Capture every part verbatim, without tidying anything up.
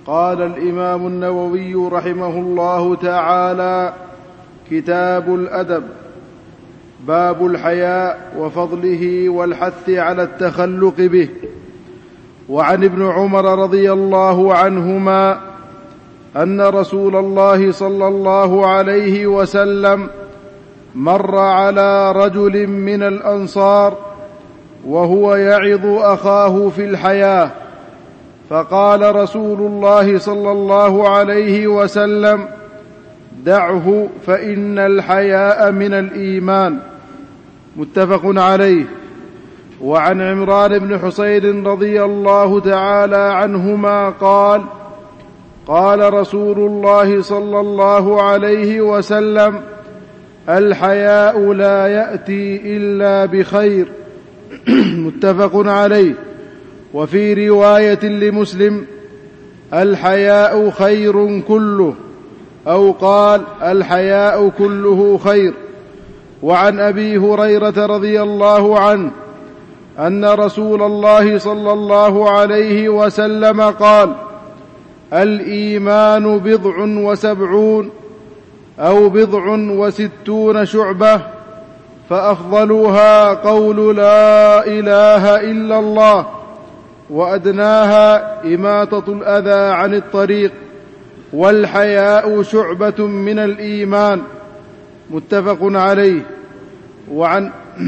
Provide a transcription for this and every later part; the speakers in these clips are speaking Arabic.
قال الإمام النووي رحمه الله تعالى: كتاب الأدب. باب الحياء وفضله والحث على التخلق به. وعن ابن عمر رضي الله عنهما أن رسول الله صلى الله عليه وسلم مر على رجل من الأنصار وهو يعظ أخاه في الحياة، فقال رسول الله صلى الله عليه وسلم: دعه فإن الحياء من الإيمان. متفق عليه. وعن عمران بن حصين رضي الله تعالى عنهما قال: قال رسول الله صلى الله عليه وسلم: الحياء لا يأتي إلا بخير. متفق عليه. وفي رواية لمسلم: الحياء خير كله، أو قال: الحياء كله خير. وعن أبي هريرة رضي الله عنه أن رسول الله صلى الله عليه وسلم قال: الإيمان بضع وسبعون أو بضع وستون شعبة، فأفضلها قول لا إله إلا الله، وأدناها إماطة الأذى عن الطريق، والحياء شعبة من الإيمان. متفق عليه. وعن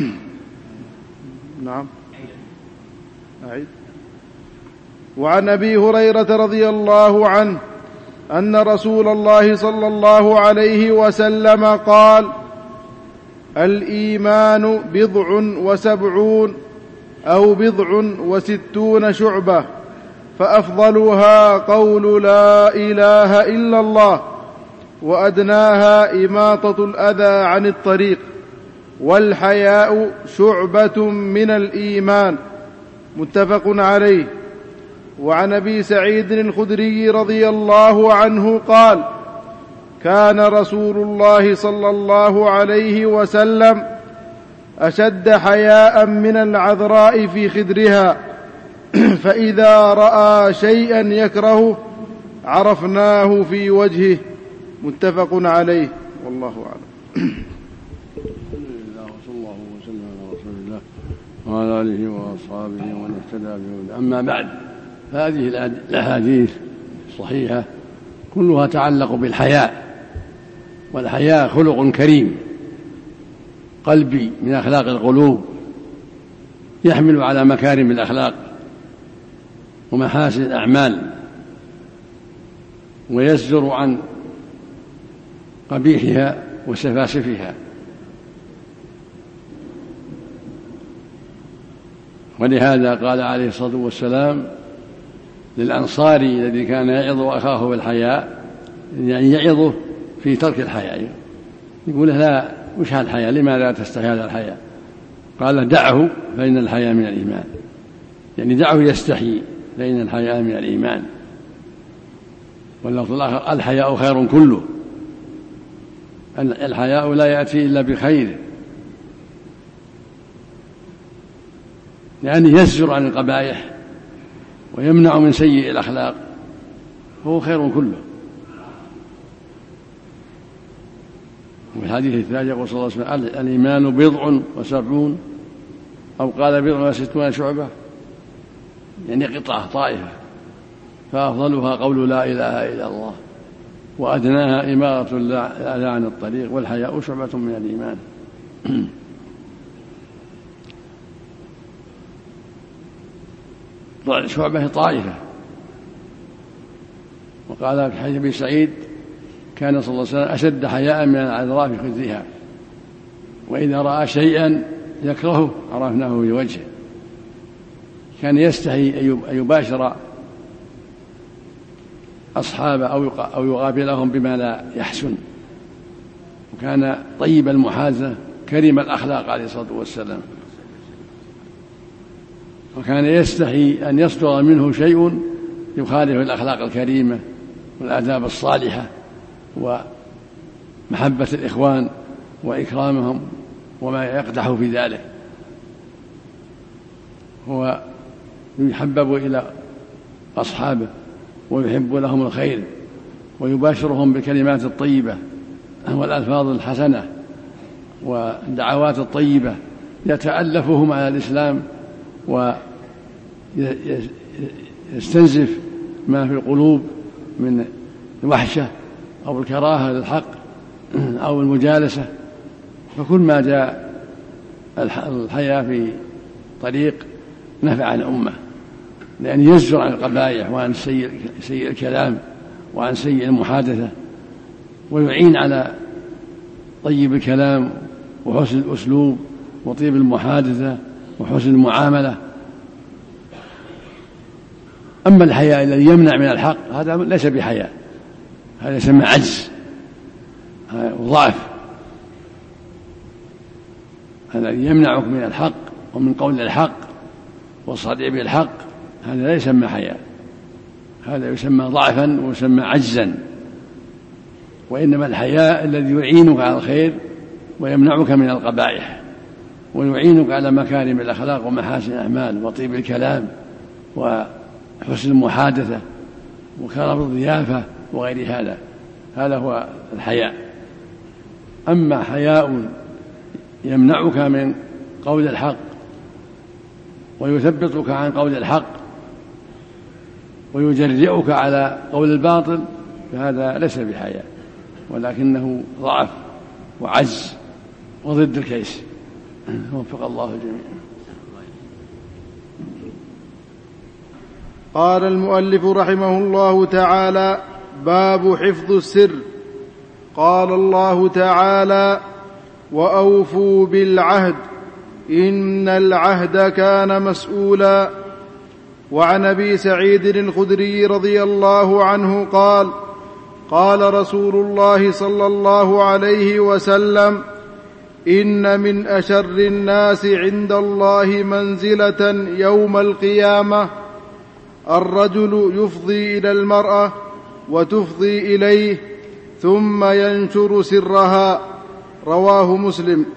نعم أعيد. وعن أبي هريرة رضي الله عنه أن رسول الله صلى الله عليه وسلم قال: الإيمان بضع وسبعون أو بضع وستون شعبة، فأفضلها قول لا إله إلا الله، وأدناها إماطة الأذى عن الطريق، والحياء شعبة من الإيمان. متفق عليه. وعن أبي سعيد الخدري رضي الله عنه قال: كان رسول الله صلى الله عليه وسلم أشد حياء من العذراء في خدرها، فإذا رأى شيئا يكرهه عرفناه في وجهه. متفق عليه. والله أعلم. الحمد لله وصلى الله وسلم على رسول الله وعلى آله وأصحابه ومن اهتدى بهداه. أما بعد، فهذه الأحاديث الصحيحة كلها تعلق بالحياء، والحياء خلق كريم قلبي من أخلاق القلوب، يحمل على مكارم الأخلاق ومحاسن الأعمال، ويزجر عن قبيحها وسفاسفها. ولهذا قال عليه الصلاة والسلام للأنصاري الذي كان يعظ أخاه بالحياء، يعني يعظه في ترك الحياء، يقول له: لا، وش هالحياء؟ لماذا تستحي هذا الحياء؟ قال: دعه فإن الحياء من الإيمان، يعني دعه يستحي فإن الحياء من الإيمان. واللفظ الآخر: الحياء خير كله، الحياء لا يأتي إلا بخير، لأنه يزجر عن القبائح ويمنع من سيء الأخلاق، هو خير كله. وفي الحديث الثاني يقول صلى الله عليه وسلم: الإيمان بضع وسبعون، أو قال بضع وستون شعبة، يعني قطعة طائفة، فأفضلها قول لا إله إلا الله، وأدناها إماطة الأذى عن الطريق، والحياء شعبة من الإيمان. شعبة طائفة. وقال في حديث أبي سعيد: كان صلى الله عليه وسلم أشد حياء من العذراء في خدرها، وإذا رأى شيئا يكرهه عرفناه في وجهه. كان يستحي أن يباشر أصحابه أو يقابلهم بما لا يحسن، وكان طيب المحاذة كريم الأخلاق عليه الصلاة والسلام، وكان يستحي أن يصدر منه شيء يخالف الأخلاق الكريمة والآداب الصالحة ومحبة الإخوان وإكرامهم وما يقدح في ذلك. هو يحبب إلى أصحابه ويحب لهم الخير ويباشرهم بالكلمات الطيبة والألفاظ الحسنة والدعوات الطيبة، يتألفهم على الإسلام ويستنزف ما في القلوب من الوحشة أو الكراهة للحق أو المجالسة. فكل ما جاء الحياة في طريق نفع الأمة، لأن يزجر عن القبائح وعن سيء, سيء الكلام وعن سيء المحادثة، ويعين على طيب الكلام وحسن الأسلوب وطيب المحادثة وحسن المعاملة. أما الحياء الذي يمنع من الحق هذا ليس بحياء، هذا يسمى عجز وضعف. هذا يمنعك من الحق ومن قول الحق والصدع بالحق، هذا لا يسمى حياء، هذا يسمى ضعفا ويسمى عجزا. وإنما الحياء الذي يعينك على الخير ويمنعك من القبائح ويعينك على مكارم الأخلاق ومحاسن الأعمال وطيب الكلام وحسن المحادثة وكرم الضيافة وغير هذا، هذا هو الحياء. أما حياء يمنعك من قول الحق ويثبتك عن قول الحق ويجرئك على قول الباطل، فهذا ليس بحياء، ولكنه ضعف وعجز وضد الكيس. وفق الله الجميع. قال المؤلف رحمه الله تعالى: باب حفظ السر. قال الله تعالى: وأوفوا بالعهد إن العهد كان مسؤولا. وعن أبي سعيد الخدري رضي الله عنه قال: قال رسول الله صلى الله عليه وسلم: إن من أشر الناس عند الله منزلة يوم القيامة الرجل يفضي إلى المرأة وتفضي إليه ثم ينشر سرها. رواه مسلم.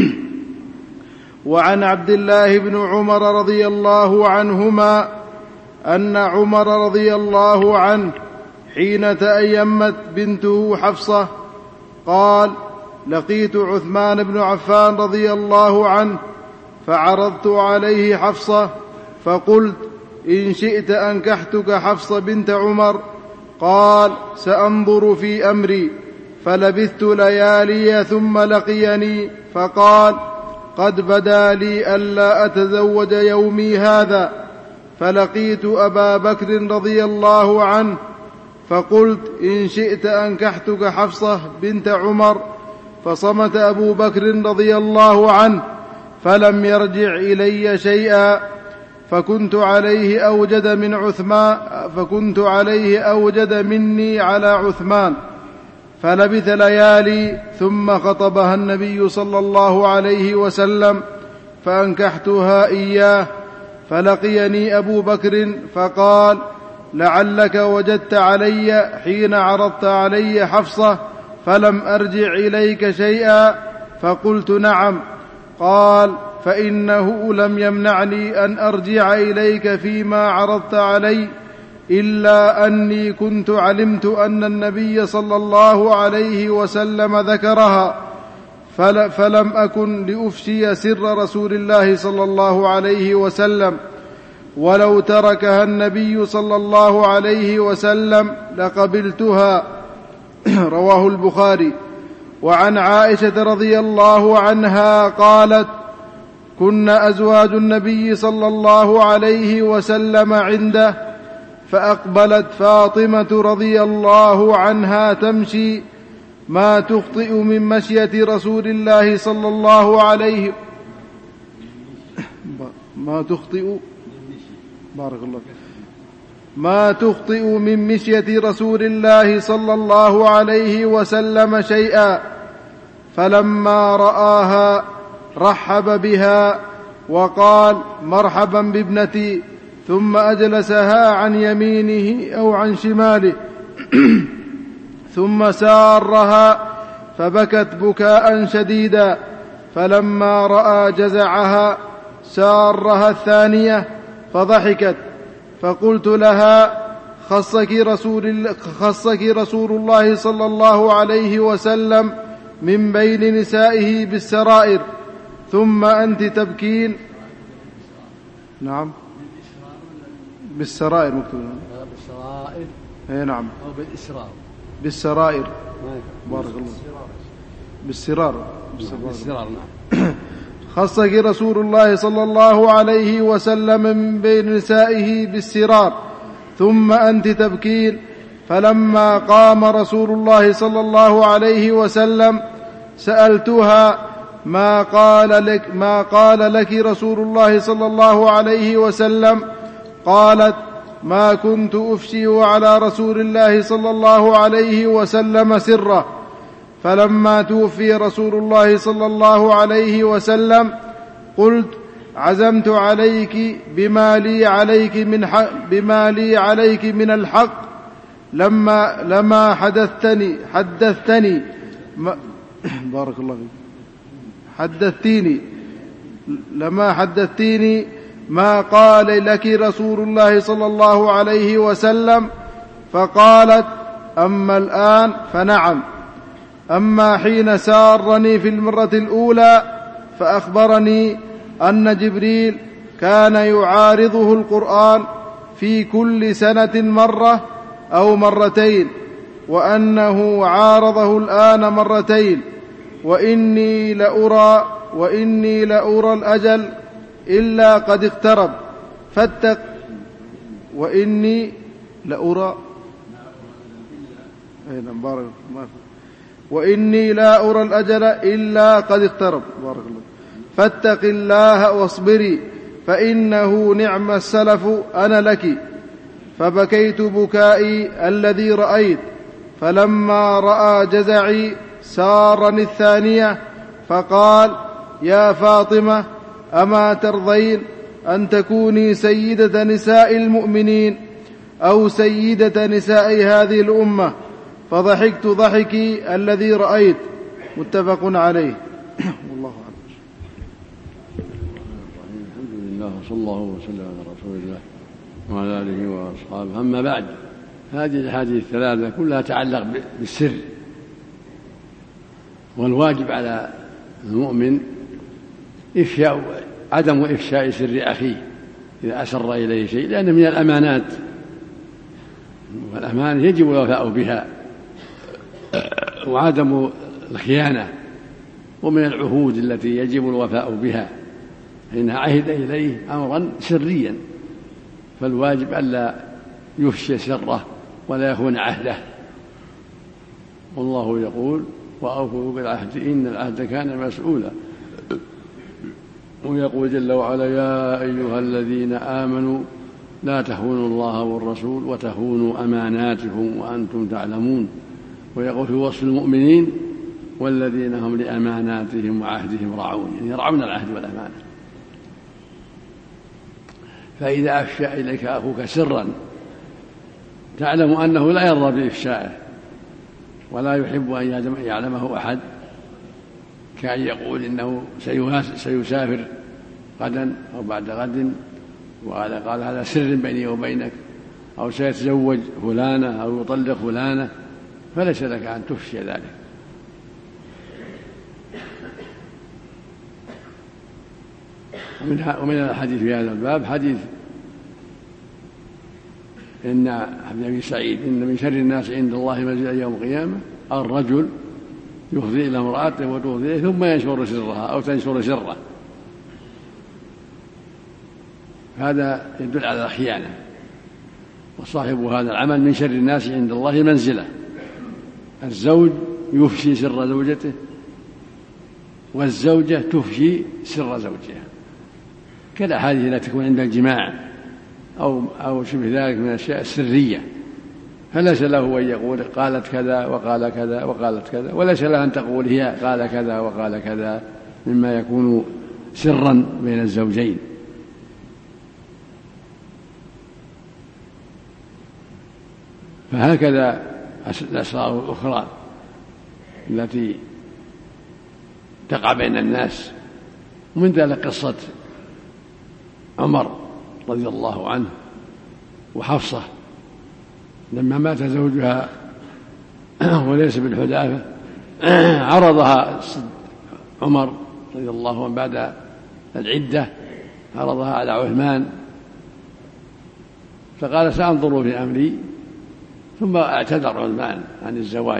وعن عبد الله بن عمر رضي الله عنهما أن عمر رضي الله عنه حين تأيمت بنته حفصة قال: لقيت عثمان بن عفان رضي الله عنه فعرضت عليه حفصة فقلت: إن شئت أنكحتك حفصة بنت عمر. قال: سأنظر في أمري. فلبثت ليالي ثم لقيني فقال: قد بدا لي ألا أتزوج يومي هذا. فلقيت أبا بكر رضي الله عنه فقلت: إن شئت أنكحتك حفصة بنت عمر. فصمت أبو بكر رضي الله عنه فلم يرجع إلي شيئا، فكنت عليه أوجد من عثمان فكنت عليه أوجد مني على عثمان. فلبث ليالي ثم خطبها النبي صلى الله عليه وسلم فأنكحتها إياه. فلقيني أبو بكر فقال: لعلك وجدت علي حين عرضت علي حفصة فلم أرجع إليك شيئا. فقلت: نعم. قال: فإنه لم يمنعني أن أرجع إليك فيما عرضت علي إلا أني كنت علمت أن النبي صلى الله عليه وسلم ذكرها فلم أكن لأفشي سر رسول الله صلى الله عليه وسلم، ولو تركها النبي صلى الله عليه وسلم لقبلتها. رواه البخاري. وعن عائشة رضي الله عنها قالت: كنا أزواج النبي صلى الله عليه وسلم عنده، فأقبلت فاطمة رضي الله عنها تمشي ما تخطئ من مشية رسول الله صلى الله عليه ما تخطئ بارك الله ما تخطئ من مشية رسول الله صلى الله عليه وسلم شيئا. فلما رآها رحب بها وقال: مرحبا بابنتي، ثم أجلسها عن يمينه أو عن شماله ثم سارها فبكت بكاء شديدا. فلما رأى جزعها سارها الثانية فضحكت. فقلت لها: خصك رسول, خصك رسول الله صلى الله عليه وسلم من بين نسائه بالسرائر ثم أنت تبكين. نعم بالسرائر مكتوب بالسرائر. اي نعم. أو بالإسرار. بالسرائر. بارك الله. بالسرار. بالسرار نعم. خصك رسول الله صلى الله عليه وسلم من بين نسائه بالسرار ثم أنت تبكين. فلما قام رسول الله صلى الله عليه وسلم سألتها ما قال لك, ما قال لك رسول الله صلى الله عليه وسلم؟ قالت ما كنت أفشي على رسول الله صلى الله عليه وسلم سره. فلما توفي رسول الله صلى الله عليه وسلم قلت عزمت عليك بما لي عليك من حق بما لي عليك من الحق لما لما حدثتني حدثتني ما بارك الله فيك حدثتيني لما حدثتيني ما قال لك رسول الله صلى الله عليه وسلم. فقالت أما الآن فنعم، أما حين سارني في المرة الأولى فأخبرني أن جبريل كان يعارضه القرآن في كل سنة مرة أو مرتين، وأنه عارضه الآن مرتين، وإني لأرى وإني لأرى الأجل إلا قد اقترب فاتق وإني لأرى وإني لا أرى الأجل إلا قد اقترب بارك الله فاتق الله واصبري فإنه نعم السلف أنا لك. فبكيت بكائي الذي رأيت. فلما رأى جزعي سارني الثانية فقال يا فاطمة أما ترضين أن تكوني سيدة نساء المؤمنين أو سيدة نساء هذه الأمة؟ فضحكت ضحكي الذي رأيت. متفق عليه. والله أعلم. الحمد لله وصلى الله وسلم على رسول الله وعلى آله وأصحابه. أما بعد، هذه الأحاديث الثلاثة كلها تعلق بالسر، والواجب على المؤمن إفشاء عدم إفشاء سر أخيه إذا أسر إليه شيء، لأن من الأمانات، والأمانة يجب الوفاء بها وعدم الخيانة، ومن العهود التي يجب الوفاء بها إنها عهد إليه أمرا سريا، فالواجب ألا يفشي سره ولا يخون عهده. والله يقول وأوفوا بالعهد إن العهد كان مسؤولا. ويقول جل وعلا يا أيها الذين آمنوا لا تخونوا الله والرسول وتخونوا أماناتكم وأنتم تعلمون. ويقول في وصف المؤمنين والذين هم لأماناتهم وعهدهم راعون، يعني يرعون العهد والأمانة. فإذا أفشى إليك أخوك سرا تعلم أنه لا يرضى بإفشائه ولا يحب أن يعلمه أحد، كأن يقول إنه سيسافر غدا أو بعد غد وقال قال هذا سر بيني وبينك، أو سيتزوج فلانة أو يطلق فلانة، فليس لك أن تفشي ذلك. ومن الحديث في هذا الباب حديث إن عبد أبي سعيد إن من شر الناس عند الله منزلا يوم القيامة الرجل يفضي إلى امرأته وتفضي ثم ينشر سرها أو تنشر سره. هذا يدل على الخيانة، وصاحب هذا العمل من شر الناس عند الله منزلة. الزوج يفشي سر زوجته، والزوجة تفشي سر زوجها، كالأحاديث التي تكون عند الجماع أو أو شبه ذلك من الأشياء السرية، فليس له أن يقول قالت كذا وقال كذا وقالت كذا، وليس لها أن تقول هي قال كذا وقال كذا، مما يكون سرا بين الزوجين. فهكذا الأسرار الأخرى التي تقع بين الناس، ومن ذلك قصة عمر رضي الله عنه وحفصة لما مات زوجها وليس بالحداثة عرضها عمر رضي الله عنه بعد العدة، عرضها على عثمان فقال سأنظر في أمري، ثم اعتذر عثمان عن الزواج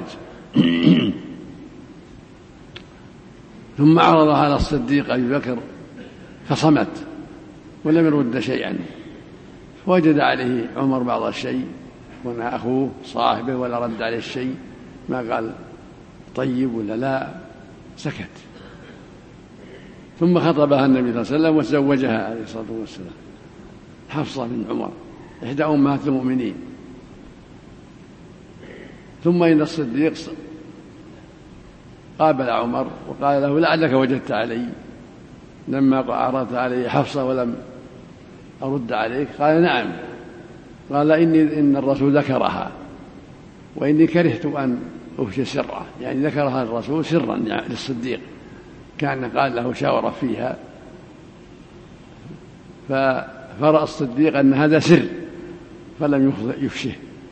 ثم عرضها على الصديق أبي بكر فصمت ولم يرد شيئا، فوجد عليه عمر بعض الشيء وانا أخوه صاحبه ولا رد عليه الشيء، ما قال طيب ولا لا، سكت. ثم خطبها النبي صلى الله عليه وسلم وتزوجها عليه الصلاة والسلام حفصة من عمر إحدى أمهات المؤمنين. ثم إن الصديق قابل عمر وقال له لعلك وجدت علي لما عرضت علي حفصة ولم أرد عليك؟ قال نعم. قال إني إن الرسول ذكرها وإني كرهت أن أفشي سرها، يعني ذكرها الرسول سرا يعني للصديق، كان قال له شاور فيها، فرأى الصديق أن هذا سر فلم يفشه.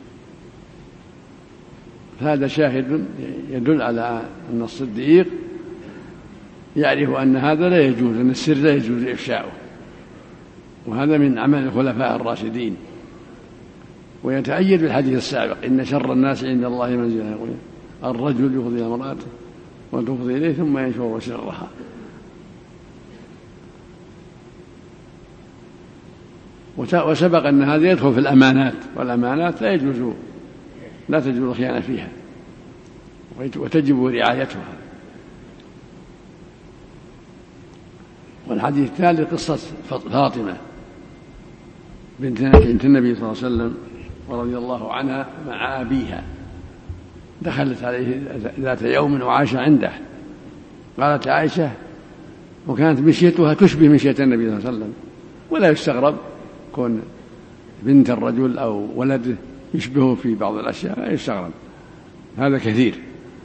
هذا شاهد يدل على أن الصديق يعرف أن هذا لا يجوز، أن السر لا يجوز إفشاؤه، وهذا من عمل الخلفاء الراشدين. ويتأيد بالحديث السابق إن شر الناس عند الله منزلة، الرجل يفضي امرأته وتفضي إليه ثم ينشر سرها. وسبق أن هذا يدخل في الأمانات، والأمانات لا يجوز لا تجوز الخيانة فيها وتجب رعايتها. والحديث الثالث قصة فاطمة بنت النبي صلى الله عليه وسلم ورضي الله عنها مع أبيها، دخلت عليه ذات يوم وعاش عنده. قالت عائشة وكانت مشيتها تشبه مشية النبي صلى الله عليه وسلم، ولا يستغرب كون بنت الرجل أو ولده يشبهه في بعض الأشياء، لا يستغرب، هذا كثير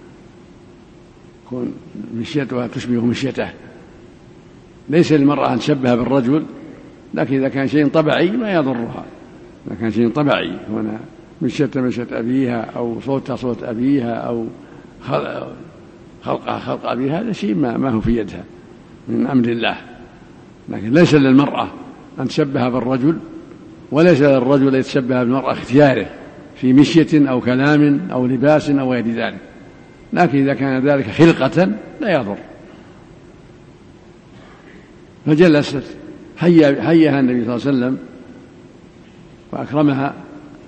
كون مشيتها تشبه مشيته. ليس للمرأة أن تشبه بالرجل، لكن إذا كان شيء طبيعي ما يضرها، إذا كان شيء طبيعي هنا مشيتها مشية أبيها أو صوتها صوت أبيها أو خلقها خلق أبيها، هذا شيء ما, ما هو في يدها من أمر الله. لكن ليس للمرأة أن تشبه بالرجل، وليس للرجل أن يتشبه بالمرأة اختياره في مشية أو كلام أو لباس أو غير ذلك، لكن إذا كان ذلك خلقة لا يضر. فجلست حيها النبي صلى الله عليه وسلم وأكرمها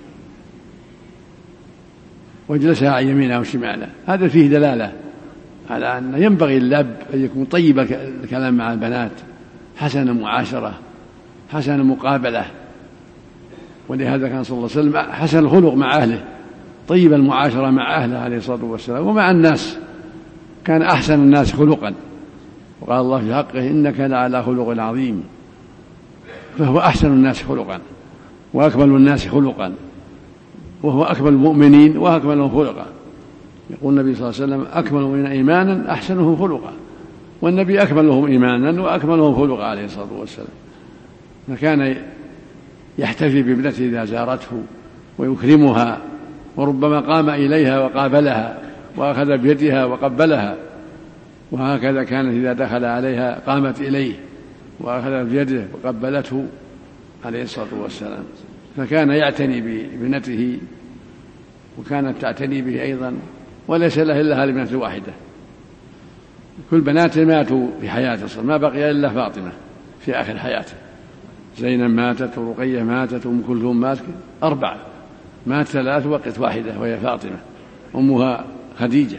وجلسها عن يمينها وشمالها. هذا فيه دلالة على أن ينبغي للأب أن يكون طيب الكلام مع البنات، حسن المعاشرة، حسن المقابلة. ولهذا كان صلى الله عليه وسلم حسن الخلق مع أهله، طيب المعاشرة مع أهله عليه الصلاة والسلام ومع الناس، كان أحسن الناس خلقا. وقال الله في حقه إنك لعلى خلق عظيم، فهو أحسن الناس خلقا وأكمل الناس خلقا، وهو أكمل المؤمنين وأكملهم خلقا. يقول النبي صلى الله عليه وسلم أكمل من إيمانا أحسنهم خلقا، والنبي أكملهم إيمانا وأكملهم خلقا عليه الصلاة والسلام. فكان يحتفي بابنته إذا زارته ويكرمها، وربما قام إليها وقابلها وأخذ بيدها وقبلها، وهكذا كانت إذا دخل عليها قامت إليه وأخذ بيده وقبلته عليه الصلاة والسلام. فكان يعتني بابنته وكانت تعتني به أيضا، وليس له إلا هذه البنت الواحدة. كل بناته ماتوا في حياته، ما بقي إلا فاطمة في آخر حياته. زينب ماتت ورقية ماتت وأم كلثوم ماتت، أربعة مات ثلاث وبقيت واحدة وهي فاطمة أمها خديجة.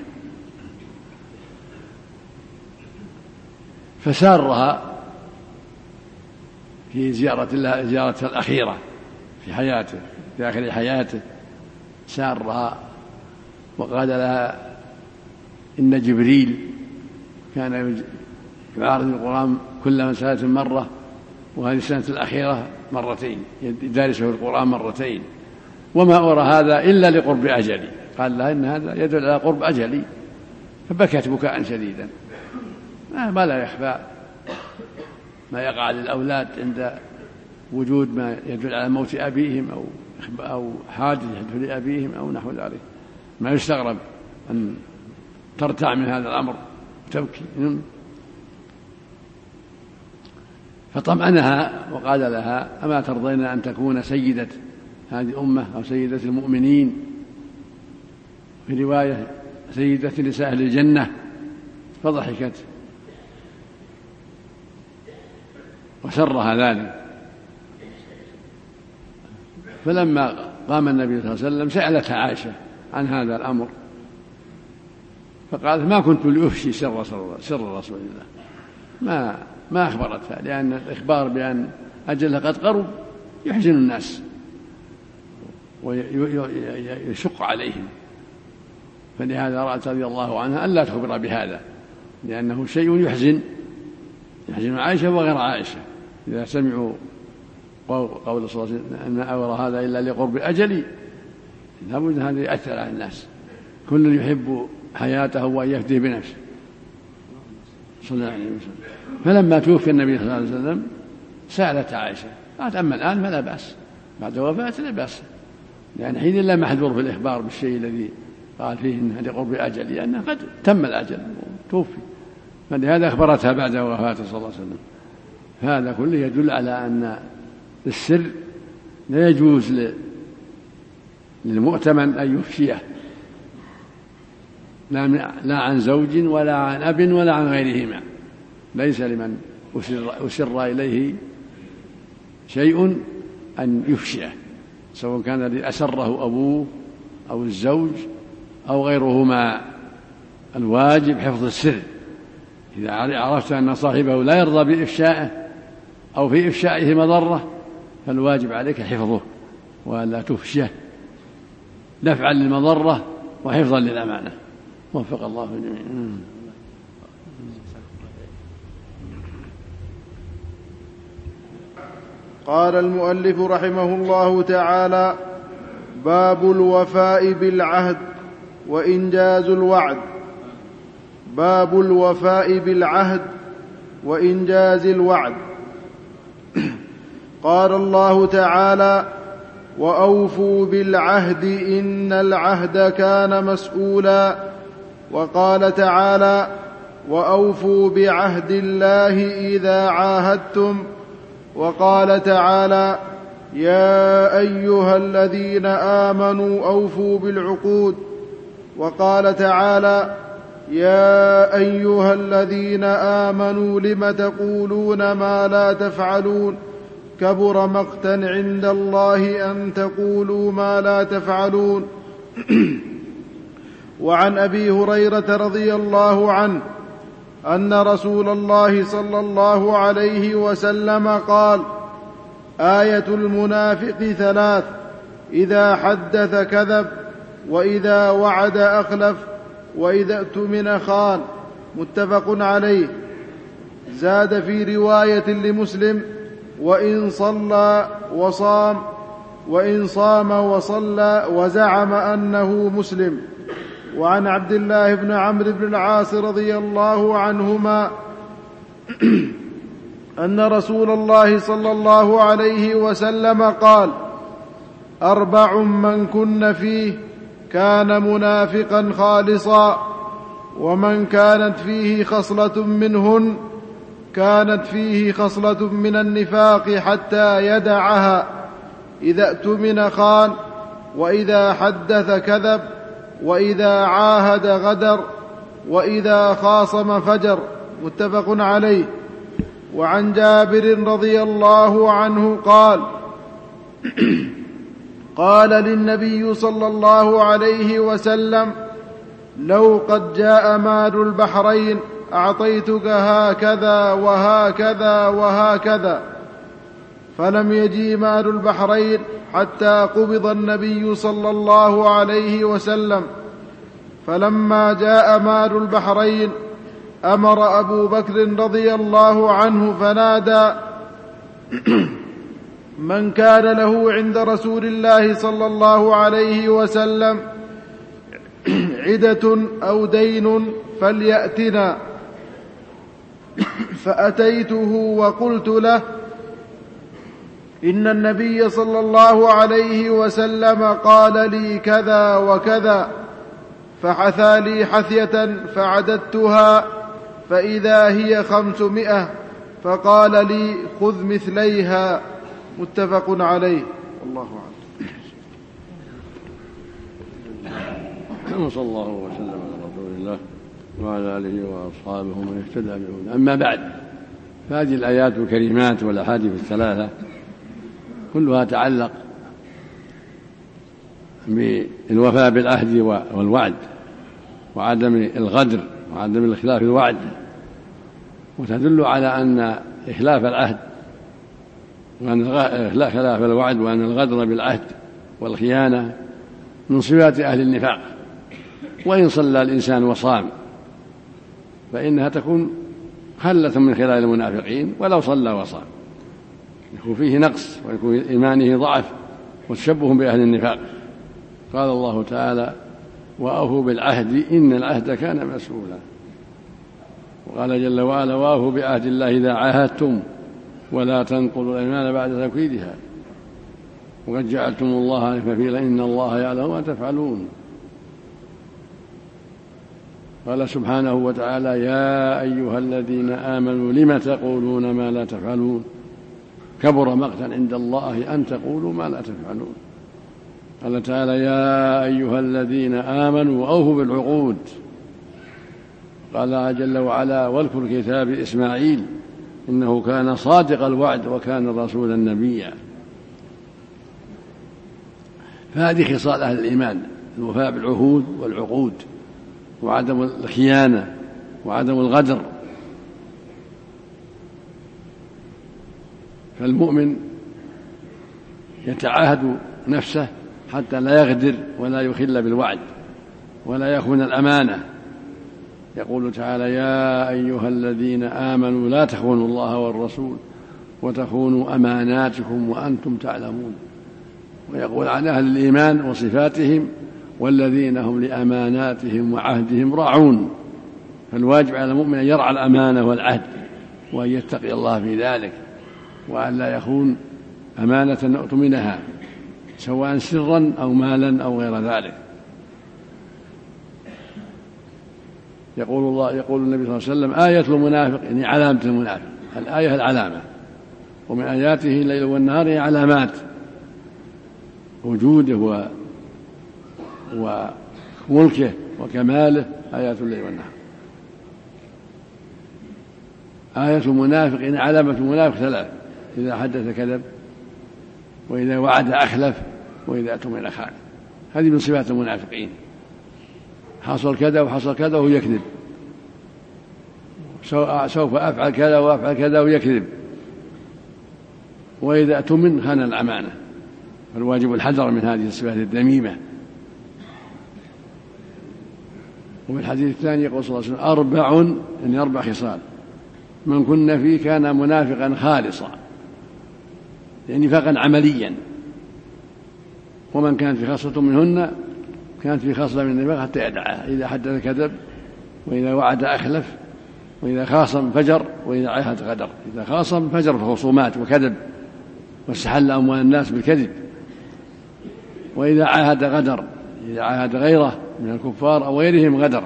فسارها في زيارة الله زيارة الأخيرة في حياته في آخر حياته، سارها وقال لها إن جبريل كان يعارض القرآن كل سنة مرة، وهذه السنة الأخيرة مرتين، يدارسه القرآن مرتين، وما أرى هذا إلا لقرب أجلي. قال لها إن هذا يدل على قرب أجلي، فبكت بكاء شديدا. ما لا يخفى ما يقع للأولاد عند وجود ما يدل على موت أبيهم أو أو حادث يحدث لأبيهم أو نحو ذلك، ما يستغرب أن ترتع من هذا الأمر وتبكي. فطمأنها وقال لها: أما ترضين أن تكون سيدة هذه الأمة أو سيدة المؤمنين، في رواية سيدة نساء أهل الجنة؟ فضحكت وسرها ذلك. فلما قام النبي صلى الله عليه وسلم سألت عائشة عن هذا الأمر، فقالت: ما كنت لأفشي سر سر رسول الله، ما ما أخبرتها، لأن الإخبار بأن أجلها قد قرب يحزن الناس ويشق عليهم، فلهذا رأت رضي الله عنها ألا تخبر بهذا، لأنه شيء يحزن يحزن عائشة وغير عائشة إذا سمعوا قول صلى الله عليه وسلم: ما أورى هذا إلا لقرب أجلي. لابد هذا يأثر على الناس، كل يحب حياته وأن يفديه بنفسه صلى الله عليه وسلم. فلما توفي النبي صلى الله عليه وسلم سألت عائشة، قالت: أما الآن فلا بأس، بعد وفاته لا بأس، لأن حين لا محذور في الإخبار بالشيء الذي قال فيه إنه لقرب أجل، لأنه قد تم الأجل وتوفي، فلهذا أخبرتها بعد وفاته صلى الله عليه وسلم. هذا كله يدل على أن السر لا يجوز للمؤتمن أن يفشيه، لا عن زوج ولا عن أب ولا عن غيرهما، ليس لمن أسر إليه شيء أن يفشيه، سواء كان الذي أسره أبوه أو الزوج أو غيرهما. الواجب حفظ السر، إذا عرفت أن صاحبه لا يرضى بإفشائه أو في إفشائه مضرة فالواجب عليك حفظه ولا تفشيه، دفعا للمضرة وحفظا للأمانة. وفق الله الجميع. قال المؤلف رحمه الله تعالى: باب الوفاء بالعهد وإنجاز الوعد. باب الوفاء بالعهد وإنجاز الوعد. قال الله تعالى: وأوفوا بالعهد إن العهد كان مسؤولا. وقال تعالى: وأوفوا بعهد الله إذا عاهدتم. وقال تعالى: يا أيها الذين آمنوا أوفوا بالعقود. وقال تعالى: يا أيها الذين آمنوا لم تقولون ما لا تفعلون كبر مقتا عند الله أن تقولوا ما لا تفعلون. وعن أبي هريرة رضي الله عنه أن رسول الله صلى الله عليه وسلم قال: آية المنافق ثلاث: إذا حدث كذب، وإذا وعد أخلف، وإذا اؤتمن خان. متفق عليه. زاد في رواية لمسلم: وإن صلى وصام وإن صام وصلى وزعم أنه مسلم. وعن عبد الله بن عمرو بن العاص رضي الله عنهما أن رسول الله صلى الله عليه وسلم قال: أربع من كن فيه كان منافقا خالصا، ومن كانت فيه خصلة منهن كانت فيه خصلة من النفاق حتى يدعها: إذا اؤتمن خان، وإذا حدث كذب، وإذا عاهد غدر، وإذا خاصم فجر. متفق عليه. وعن جابر رضي الله عنه قال: قال للنبي صلى الله عليه وسلم: لو قد جاء مال البحرين أعطيتك هكذا وهكذا وهكذا، فلم يجي مال البحرين حتى قبض النبي صلى الله عليه وسلم. فلما جاء مال البحرين أمر أبو بكر رضي الله عنه فنادى: من كان له عند رسول الله صلى الله عليه وسلم عدة أو دين فليأتنا. فأتيته وقلت له: إن النبي صلى الله عليه وسلم قال لي كذا وكذا، فحثى لي حثية فعددتها فإذا هي خمسمائة، فقال لي خذ مثليها. متفق عليه. والله أعلم. صلى الله وسلم على رسول الله وعلى آله وأصحابه من اهتدى بهداه. أما بعد، فهذه الآيات الكريمات والأحاديث الثلاثة كلها تعلق بالوفاء بالعهد والوعد وعدم الغدر وعدم الإخلاف الوعد، وتدل على أن إخلاف العهد وأن خلاف الوعد وأن الغدر بالعهد والخيانة من صفات أهل النفاق. وإن صلى الإنسان وصام فإنها تكون خلة من خلال المنافقين، ولو صلى وصام يكون فيه نقص ويكون إيمانه ضعف وتشبه بأهل النفاق. قال الله تعالى: وأوفوا بالعهد إن العهد كان مسؤولا. وقال جل وعلا: وأوفوا بعهد الله إذا عاهدتم ولا تنقضوا الأيمان بعد تنفيذها وقد جعلتم الله كفيلا إن الله يعلم ما تفعلون. قال سبحانه وتعالى: يا أيها الذين آمنوا لم تقولون ما لا تفعلون كبر مقتا عند الله أن تقولوا ما لا تفعلون. قال تعالى: يا أيها الذين آمنوا أوفوا بالعقود. قال جل وعلا: واذكر كتاب إسماعيل إنه كان صادق الوعد وكان رسولا نبيا. فهذه خصال أهل الإيمان: الوفاء بالعهود والعقود وعدم الخيانة وعدم الغدر. فالمؤمن يتعاهد نفسه حتى لا يغدر ولا يخل بالوعد ولا يخون الأمانة. يقول تعالى: يا أيها الذين آمنوا لا تخونوا الله والرسول وتخونوا أماناتكم وأنتم تعلمون. ويقول عن أهل الإيمان وصفاتهم: والذين هم لأماناتهم وعهدهم راعون. فالواجب على المؤمن أن يرعى الأمانة والعهد وأن يتقي الله في ذلك وأن لا يخون أمانة اؤتمنها سواء سرا أو مالا أو غير ذلك. يقول الله يقول النبي صلى الله عليه وسلم: آية المنافق يعني علامة المنافق. الآية العلامة، ومن آياته الليل والنهار هي علامات وجوده و وملكه وكماله آيات الليل والنهار. آية المنافق إن علامة المنافق ثلاث: إذا حدث كذب، وإذا وعد أخلف، وإذا أؤتمن خان. هذه من صفات المنافقين: حصل كذا وحصل كذا وهو يكذب، سوف أفعل كذا وأفعل كذا ويكذب، وإذا أؤتمن خان الأمانة. فالواجب الحذر من هذه الصفات الذميمة. وفي الحديث الثاني يقول صلى الله عليه وسلم: أربع، يعني أربع خصال من كن فيه كان منافقا خالصا، يعني نفاقا عمليا. ومن كانت في خاصة منهن كانت في خاصة من النفاق حتى يدعها: إذا حدث كذب، وإذا وعد أخلف، وإذا خاصم فجر، وإذا عاهد غدر. إذا خاصم فجر في خصومات وكذب واستحل أموال الناس بالكذب، وإذا عاهد غدر، إذا عاهد غيره من الكفار أو غيرهم غدر،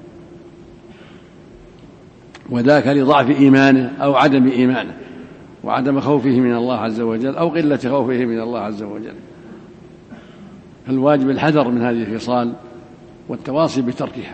وذاك لضعف إيمانه أو عدم إيمانه وعدم خوفه من الله عز وجل أو قلة خوفه من الله عز وجل. فالواجب الحذر من هذه الخصال والتواصي بتركها.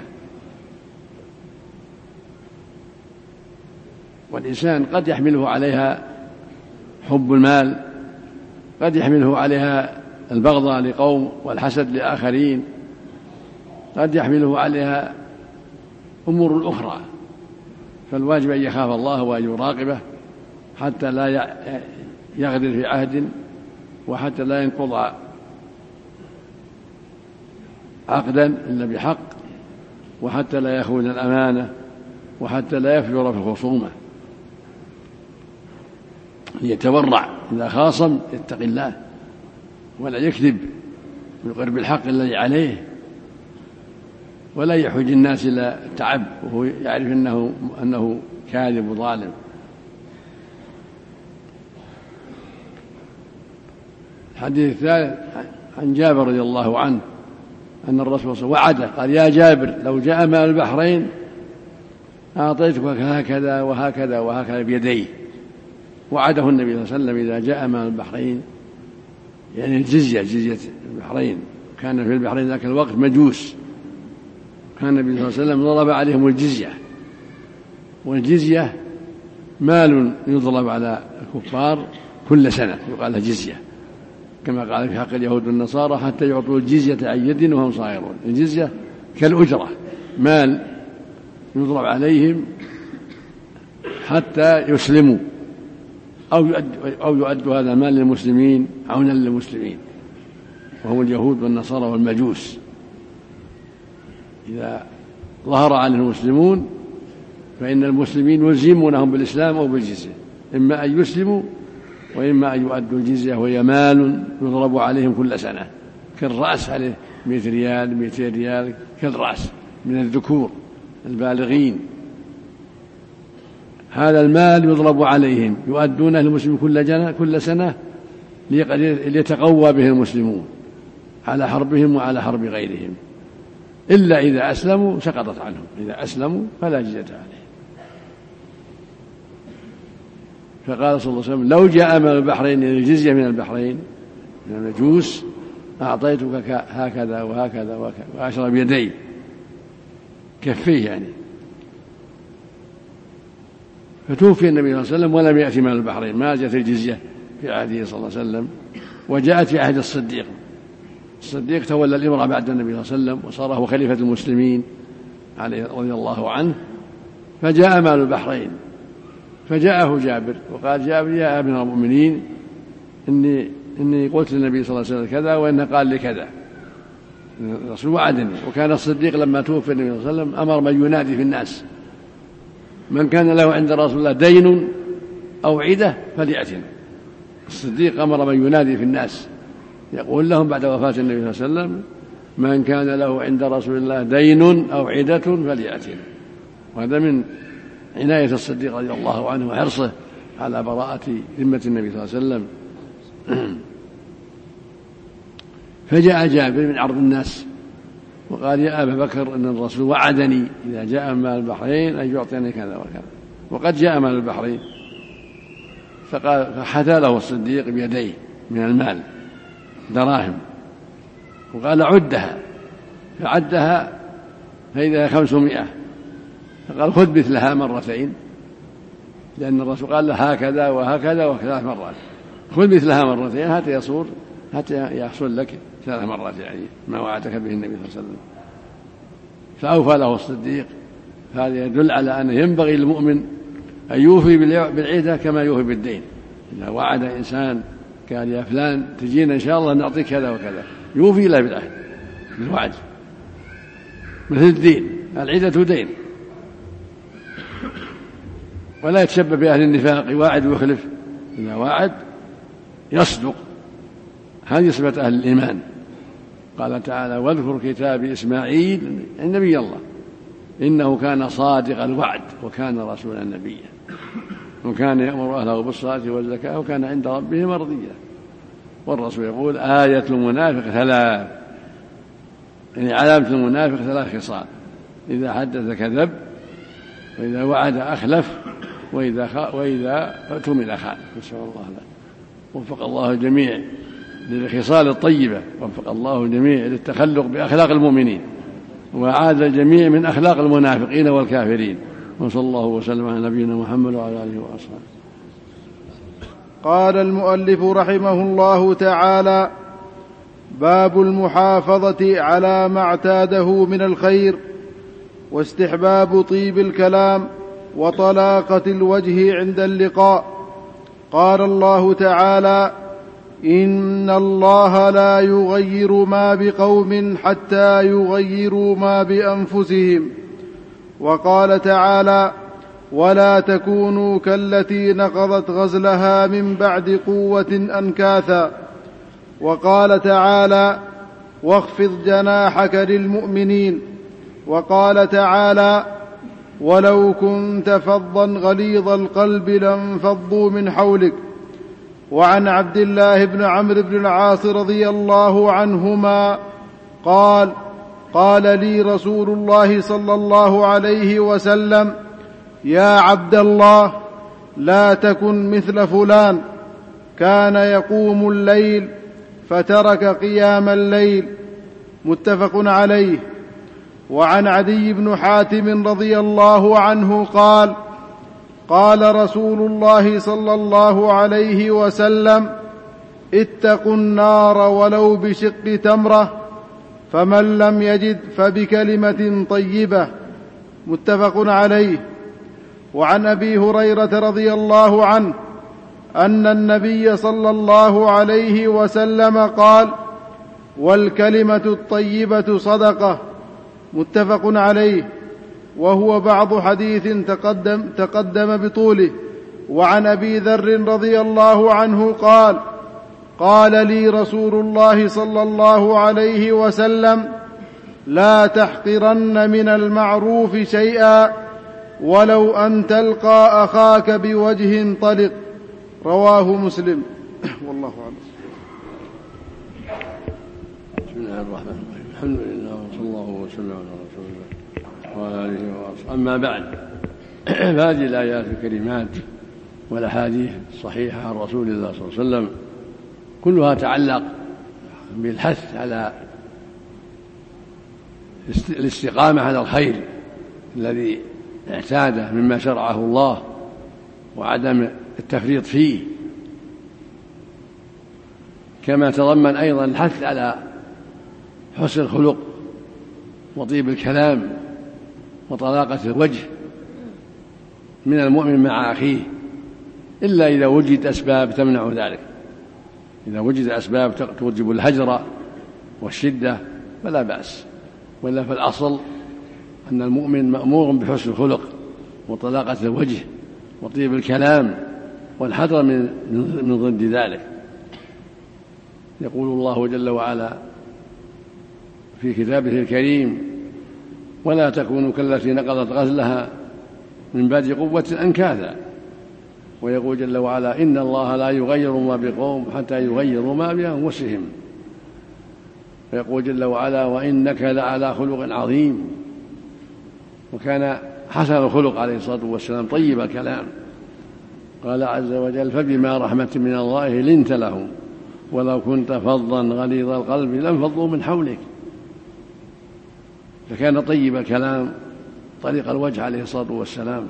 والإنسان قد يحمله عليها حب المال، قد يحمله عليها البغضاء لقوم والحسد لآخرين، قد يحمله عليها أمور أخرى. فالواجب أن يخاف الله وأن يراقبه حتى لا يغدر في عهد، وحتى لا ينقض عقدا إلا بحق، وحتى لا يخون الأمانة، وحتى لا يفجر في الخصومة. يتورع إذا خاصم يتقي الله ولا يكذب ويقر بالحق الذي عليه، ولا يحوج الناس إلى التعب وهو يعرف أنه, أنه كاذب وظالم. الحديث الثالث عن جابر رضي الله عنه أن الرسول صلى الله عليه وسلم وعده قال: يا جابر لو جاء ماء البحرين أعطيتك هكذا وهكذا وهكذا بيديه. وعده النبي صلى الله عليه وسلم إذا جاء ماء البحرين، يعني الجزية، جزية البحرين. كان في البحرين ذاك الوقت مجوس، كان النبي صلى الله عليه وسلم ضرب عليهم الجزية، والجزية مال يضرب على الكفار كل سنة يقال له جزية، كما قال في حق اليهود والنصارى: حتى يعطوا الجزية عن يد وهم صاغرون. الجزية كالأجرة، مال يضرب عليهم حتى يسلموا، أو يؤد, أو يؤد هذا المال للمسلمين عونا للمسلمين، وهم اليهود والنصارى والمجوس. إذا ظهر عنهم المسلمون فإن المسلمين يلزمونهم بالإسلام أو بالجزية، إما أن يسلموا وإما أن يؤدوا الجزية، وهي مال يضرب عليهم كل سنة كالرأس، عليه مئة ريال مئتين ريال كالرأس من الذكور البالغين. هذا المال يضرب عليهم يؤدونه للمسلمين كل, كل سنة ليتقوى به المسلمون على حربهم وعلى حرب غيرهم، إلا إذا أسلموا سقطت عنهم. إذا أسلموا فلا جزية عليهم. فقال صلى الله عليه وسلم: لو جاء من البحرين، الجزية من البحرين من المجوس، أعطيتك هكذا وهكذا وهكذا، وأشار بيديه كفيه يعني. فتوفي النبي صلى الله عليه وسلم ولم يأتي من البحرين، ما جاءت الجزية في عهده صلى الله عليه وسلم، وجاءت في عهد الصديق. الصديق تولى الإمرة بعد النبي صلى الله عليه وسلم، وصار هو خليفة المسلمين عليه رضي الله عنه. فجاء مال البحرين، فجاءه جابر وقال: جابر يا ابن المؤمنين، إني, إني قلت للنبي صلى الله عليه وسلم كذا، وإنه قال لي كذا. الرسول وعدني. وكان الصديق لما توفي النبي صلى الله عليه وسلم أمر من ينادي في الناس: من كان له عند رسول الله دين أو عدة فليأتنا. الصديق أمر من ينادي في الناس يقول لهم بعد وفاة النبي صلى الله عليه وسلم: من كان له عند رسول الله دين أو عدة فليأتنا. وهذا من عناية الصديق رضي الله عنه وحرصه على براءة ذمة النبي صلى الله عليه وسلم. فجاء جابر من عرض الناس وقال: يا أبا بكر، إن الرسول وعدني إذا جاء مال البحرين أن يعطيني كذا وكذا، وقد جاء مال البحرين. فقال فحثى له الصديق بيديه من المال دراهم، وقال: عدها. فعدها فإذا خمسمائة، فقال: خذ مثلها مرتين، لأن الرسول قال له هكذا وهكذا وثلاث مرات، خذ مثلها مرتين حتى يصور حتى يحصل لك ثلاث مرات، يعني ما وعدك به النبي صلى الله عليه وسلم. فأوفى له الصديق. هذا يدل على أنه ينبغي للمؤمن أن يوفي بالعيدة كما يوفي بالدين. إذا وعد إنسان قال: يا فلان تجينا إن شاء الله نعطيك كذا وكذا، يوفي له بالعهد بالوعد، مثل الدين. العيدة دين، ولا يتشبه بأهل النفاق يواعد ويخلف. إذا واعد يصدق. هذه صفة أهل الإيمان. قال تعالى: واذكر كتاب إسماعيل النبي الله إنه كان صادق الوعد وكان رسولا نبيا وكان يأمر أهله بالصلاة والزكاة وكان عند ربه مرضيا. والرسول يقول: آية المنافق ثلاث، يعني علامة المنافق ثلاث خصال: إذا حدث كذب، وإذا وعد أخلف، وإذا خ... وإذا اؤتمن خان. نسأل الله له. وفق الله الجميع للخصال الطيبة، وفق الله الجميع للتخلق بأخلاق المؤمنين، وأعاذ الجميع من أخلاق المنافقين والكافرين. وصلى الله وسلم على نبينا محمد وعلى آله وأصحابه. قال المؤلف رحمه الله تعالى: باب المحافظة على ما اعتاده من الخير، واستحباب طيب الكلام وطلاقة الوجه عند اللقاء. قال الله تعالى: إن الله لا يغير ما بقوم حتى يغيروا ما بأنفسهم. وقال تعالى: ولا تكونوا كالتي نقضت غزلها من بعد قوة أنكاثا. وقال تعالى: واخفض جناحك للمؤمنين. وقال تعالى: ولو كنت فظا غليظ القلب لانفضوا من حولك. وعن عبد الله بن عمرو بن العاص رضي الله عنهما قال قال لي رسول الله صلى الله عليه وسلم يا عبد الله لا تكن مثل فلان كان يقوم الليل فترك قيام الليل متفق عليه. وعن عدي بن حاتم رضي الله عنه قال قال رسول الله صلى الله عليه وسلم اتقوا النار ولو بشق تمرة فمن لم يجد فبكلمة طيبة متفق عليه. وعن أبي هريرة رضي الله عنه أن النبي صلى الله عليه وسلم قال والكلمة الطيبة صدقة متفق عليه، وهو بعض حديث تقدم, تقدم بطوله. وعن أبي ذر رضي الله عنه قال قال لي رسول الله صلى الله عليه وسلم لا تحقرن من المعروف شيئا ولو أن تلقى أخاك بوجه طلق، رواه مسلم. والله أعلم. بسم الله الرحمن الرحيم، الحمد لله وصلى الله وسلم على رسول الله وعلى آله وصحبه. أما بعد، فهذه الآيات الكريمات والأحاديث الصحيحة عن رسول الله صلى الله عليه وسلم كلها تعلق بالحث على الاستقامة على الخير الذي اعتاده مما شرعه الله وعدم التفريط فيه، كما تضمن أيضا الحث على حسن الخلق وطيب الكلام وطلاقة الوجه من المؤمن مع أخيه، إلا إذا وجد أسباب تمنع ذلك. إذا وجد أسباب توجب الهجر والشدة فلا بأس، وإلا فالأصل أن المؤمن مأمور بحسن الخلق وطلاقة الوجه وطيب الكلام والحذر من من ضد ذلك. يقول الله جل وعلا في كتابه الكريم ولا تكونوا كالتي نقضت غزلها من بعد قوة أنكاثا. ويقول جل وعلا إن الله لا يغير ما بقوم حتى يغيروا ما بأنفسهم. ويقول جل وعلا وإنك لعلى خلق عظيم. وكان حسن الخلق عليه الصلاة والسلام طيب الكلام. قال عز وجل فبما رحمة من الله لنت لهم ولو كنت فظا غليظ القلب لانفضوا من حولك. فكان طيب الكلام طريق الوجه عليه الصلاة والسلام.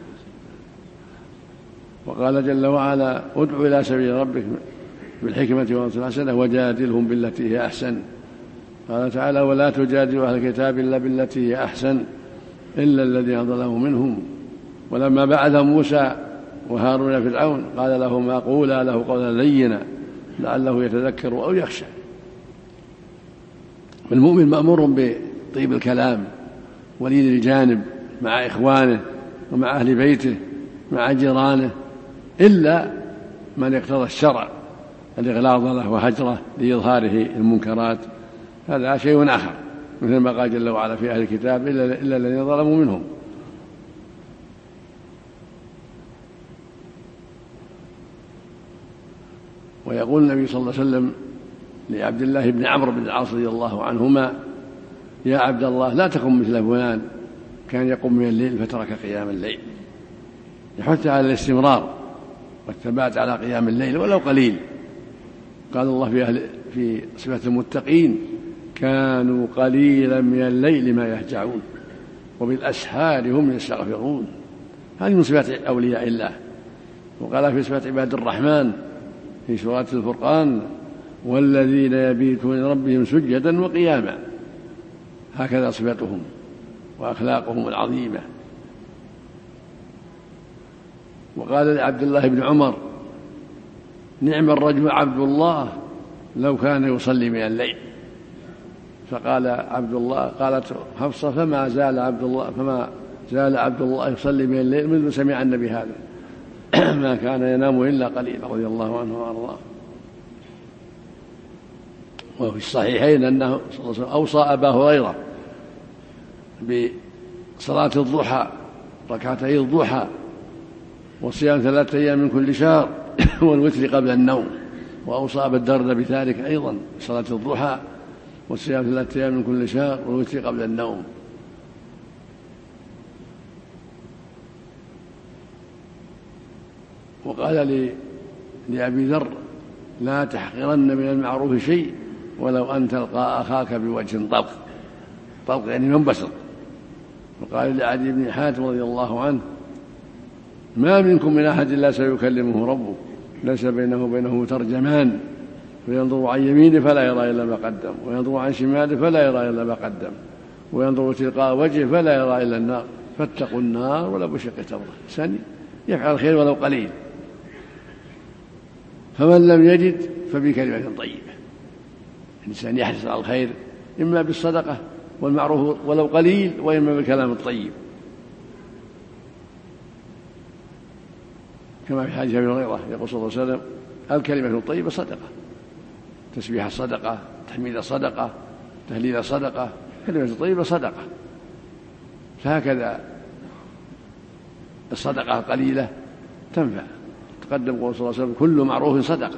وقال جل وعلا ادع إلى سبيل ربك بالحكمة والموعظة الحسنة وجادلهم بالتي هي أحسن. قال تعالى ولا تجادلوا أهل الكتاب إلا بالتي هي أحسن إلا الذين ظلموا منهم. ولما بعث موسى وهارون فرعون قال لهما قولا له قولا لينا لعله يتذكر أو يخشى. والمؤمن مأمور بطيب الكلام ولين الجانب مع إخوانه ومع أهل بيته مع جيرانه، إلا من يقتضى الشرع الإغلاظ له وهجره لإظهاره المنكرات، هذا شيء آخر، مثل ما قال جل وعلا في أهل الكتاب إلا الذين ظلموا منهم. ويقول النبي صلى الله عليه وسلم لعبد الله بن عمرو بن العاص رضي الله عنهما يا عبد الله لا تكن مثل فلان كان يقوم من الليل فترك قيام الليل، يحث على الاستمرار والثبات على قيام الليل ولو قليل. قال الله في, أهل في صفة المتقين كانوا قليلا من الليل ما يهجعون وبالأسحار هم يستغفرون. هذه من صفات أولياء الله. وقال في صفات عباد الرحمن في سورة الفرقان والذين يبيتون لربهم سجدا وقياما. هكذا صفاتهم وأخلاقهم العظيمة. وقال لعبد الله بن عمر نعم الرجل عبد الله لو كان يصلي من الليل. فقال عبد الله قالت حفصة فما زال عبد الله فما زال عبد الله يصلي من الليل منذ سمع النبي هذا ما كان ينام إلا قليلا رضي الله عنه وارضاه. وفي الصحيحين أنه صلى الله عليه وسلم أوصى أبا هريرة بصلاة الضحى ركعتي الضحى وصيام ثلاثة أيام من كل شهر والوتر قبل النوم، وأوصى بالدرد بذلك أيضا، صلاة الضحى والصيام ثلاثة أيام من كل شهر والوتر قبل النوم. وقال لأبي ذر: لا تحقرن من المعروف شيء ولو أن تلقى أخاك بوجه طلق، طلق يعني منبسط. وقال لعدي بن حاتم رضي الله عنه: ما منكم من أحد إلا سيكلمه ربه، ليس بينه وبينه ترجمان، فينظر عن يمينه فلا يرى إلا ما قدم، وينظر عن شماله فلا يرى إلا ما قدم، وينظر تلقاء وجهه فلا يرى إلا النار، فاتقوا النار ولو بشق تمرة. إنسان يفعل الخير ولو قليل، فمن لم يجد فبكلمة طيبة. الإنسان يحرص على الخير إما بالصدقة والمعروف ولو قليل، وإما بالكلام الطيب، كما في حديث أبي هريرة يقول صلى الله عليه وسلم: الكلمة الطيبة صدقة، تسبيح الصدقة، تحميد الصدقة، تهليل الصدقة، كلمة الطيبة صدقة. فهكذا الصدقة القليلة تنفع. تقدم قول صلى الله عليه وسلم: كل معروف صدقة.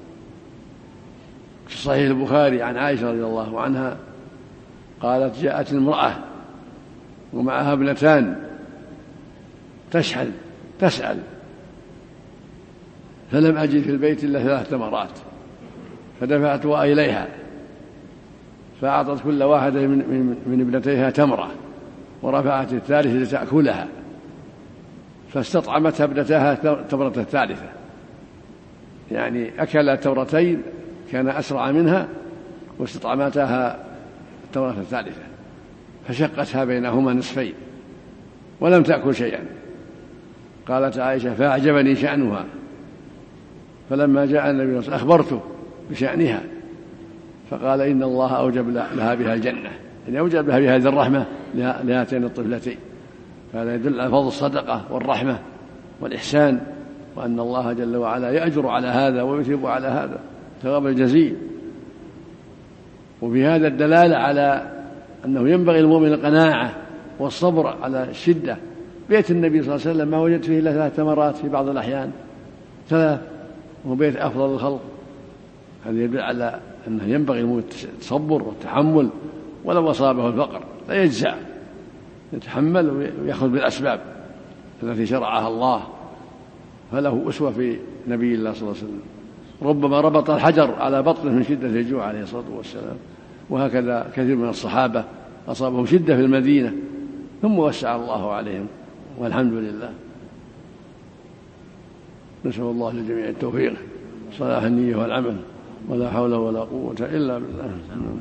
في صحيح البخاري عن عائشة رضي الله عنها قالت: جاءت المرأة ومعها ابنتان تشحل تسأل، فلم أجد في البيت إلا ثلاث تمرات، فدفعتها إليها، فأعطت كل واحدة من, من, من ابنتيها تمرة، ورفعت الثالثة لتأكلها، فاستطعمتها ابنتها تمرة الثالثة، يعني أكل تمرتين كان أسرع منها، واستطعمتها التمرة الثالثة، فشقتها بينهما نصفين ولم تأكل شيئا. قالت عائشة: فأعجبني شأنها، فلما جاء النبي صلى الله عليه وسلم أخبرته بشأنها، فقال: إن الله أوجب لها بها الجنة، يعني أوجب لها بهذه الرحمة لهاتين الطفلتين. فهذا يدل على فضل الصدقة والرحمة والإحسان، وأن الله جل وعلا يأجر على هذا ويثيب على هذا ثواب الجزيل. وفي هذا الدلالة على أنه ينبغي المؤمن القناعة والصبر على الشدة. بيت النبي صلى الله عليه وسلم ما وجد فيه إلا ثلاث تمرات في بعض الأحيان، ثلاث، وهو بيت أفضل الخلق. هذا يدل على أنه ينبغي المؤمن التصبر والتحمل، ولو أصابه الفقر لا يجزع، يتحمل ويأخذ بالأسباب التي شرعها الله. فله أسوة في نبي الله صلى الله عليه وسلم، ربما ربط الحجر على بطنه من شدة الجوع عليه الصلاة والسلام. وهكذا كثير من الصحابة أصابهم شدة في المدينة ثم وسع الله عليهم، والحمد لله. نسأل الله للجميع التوفيق، صلاح النية والعمل، ولا حول ولا قوة إلا بالله.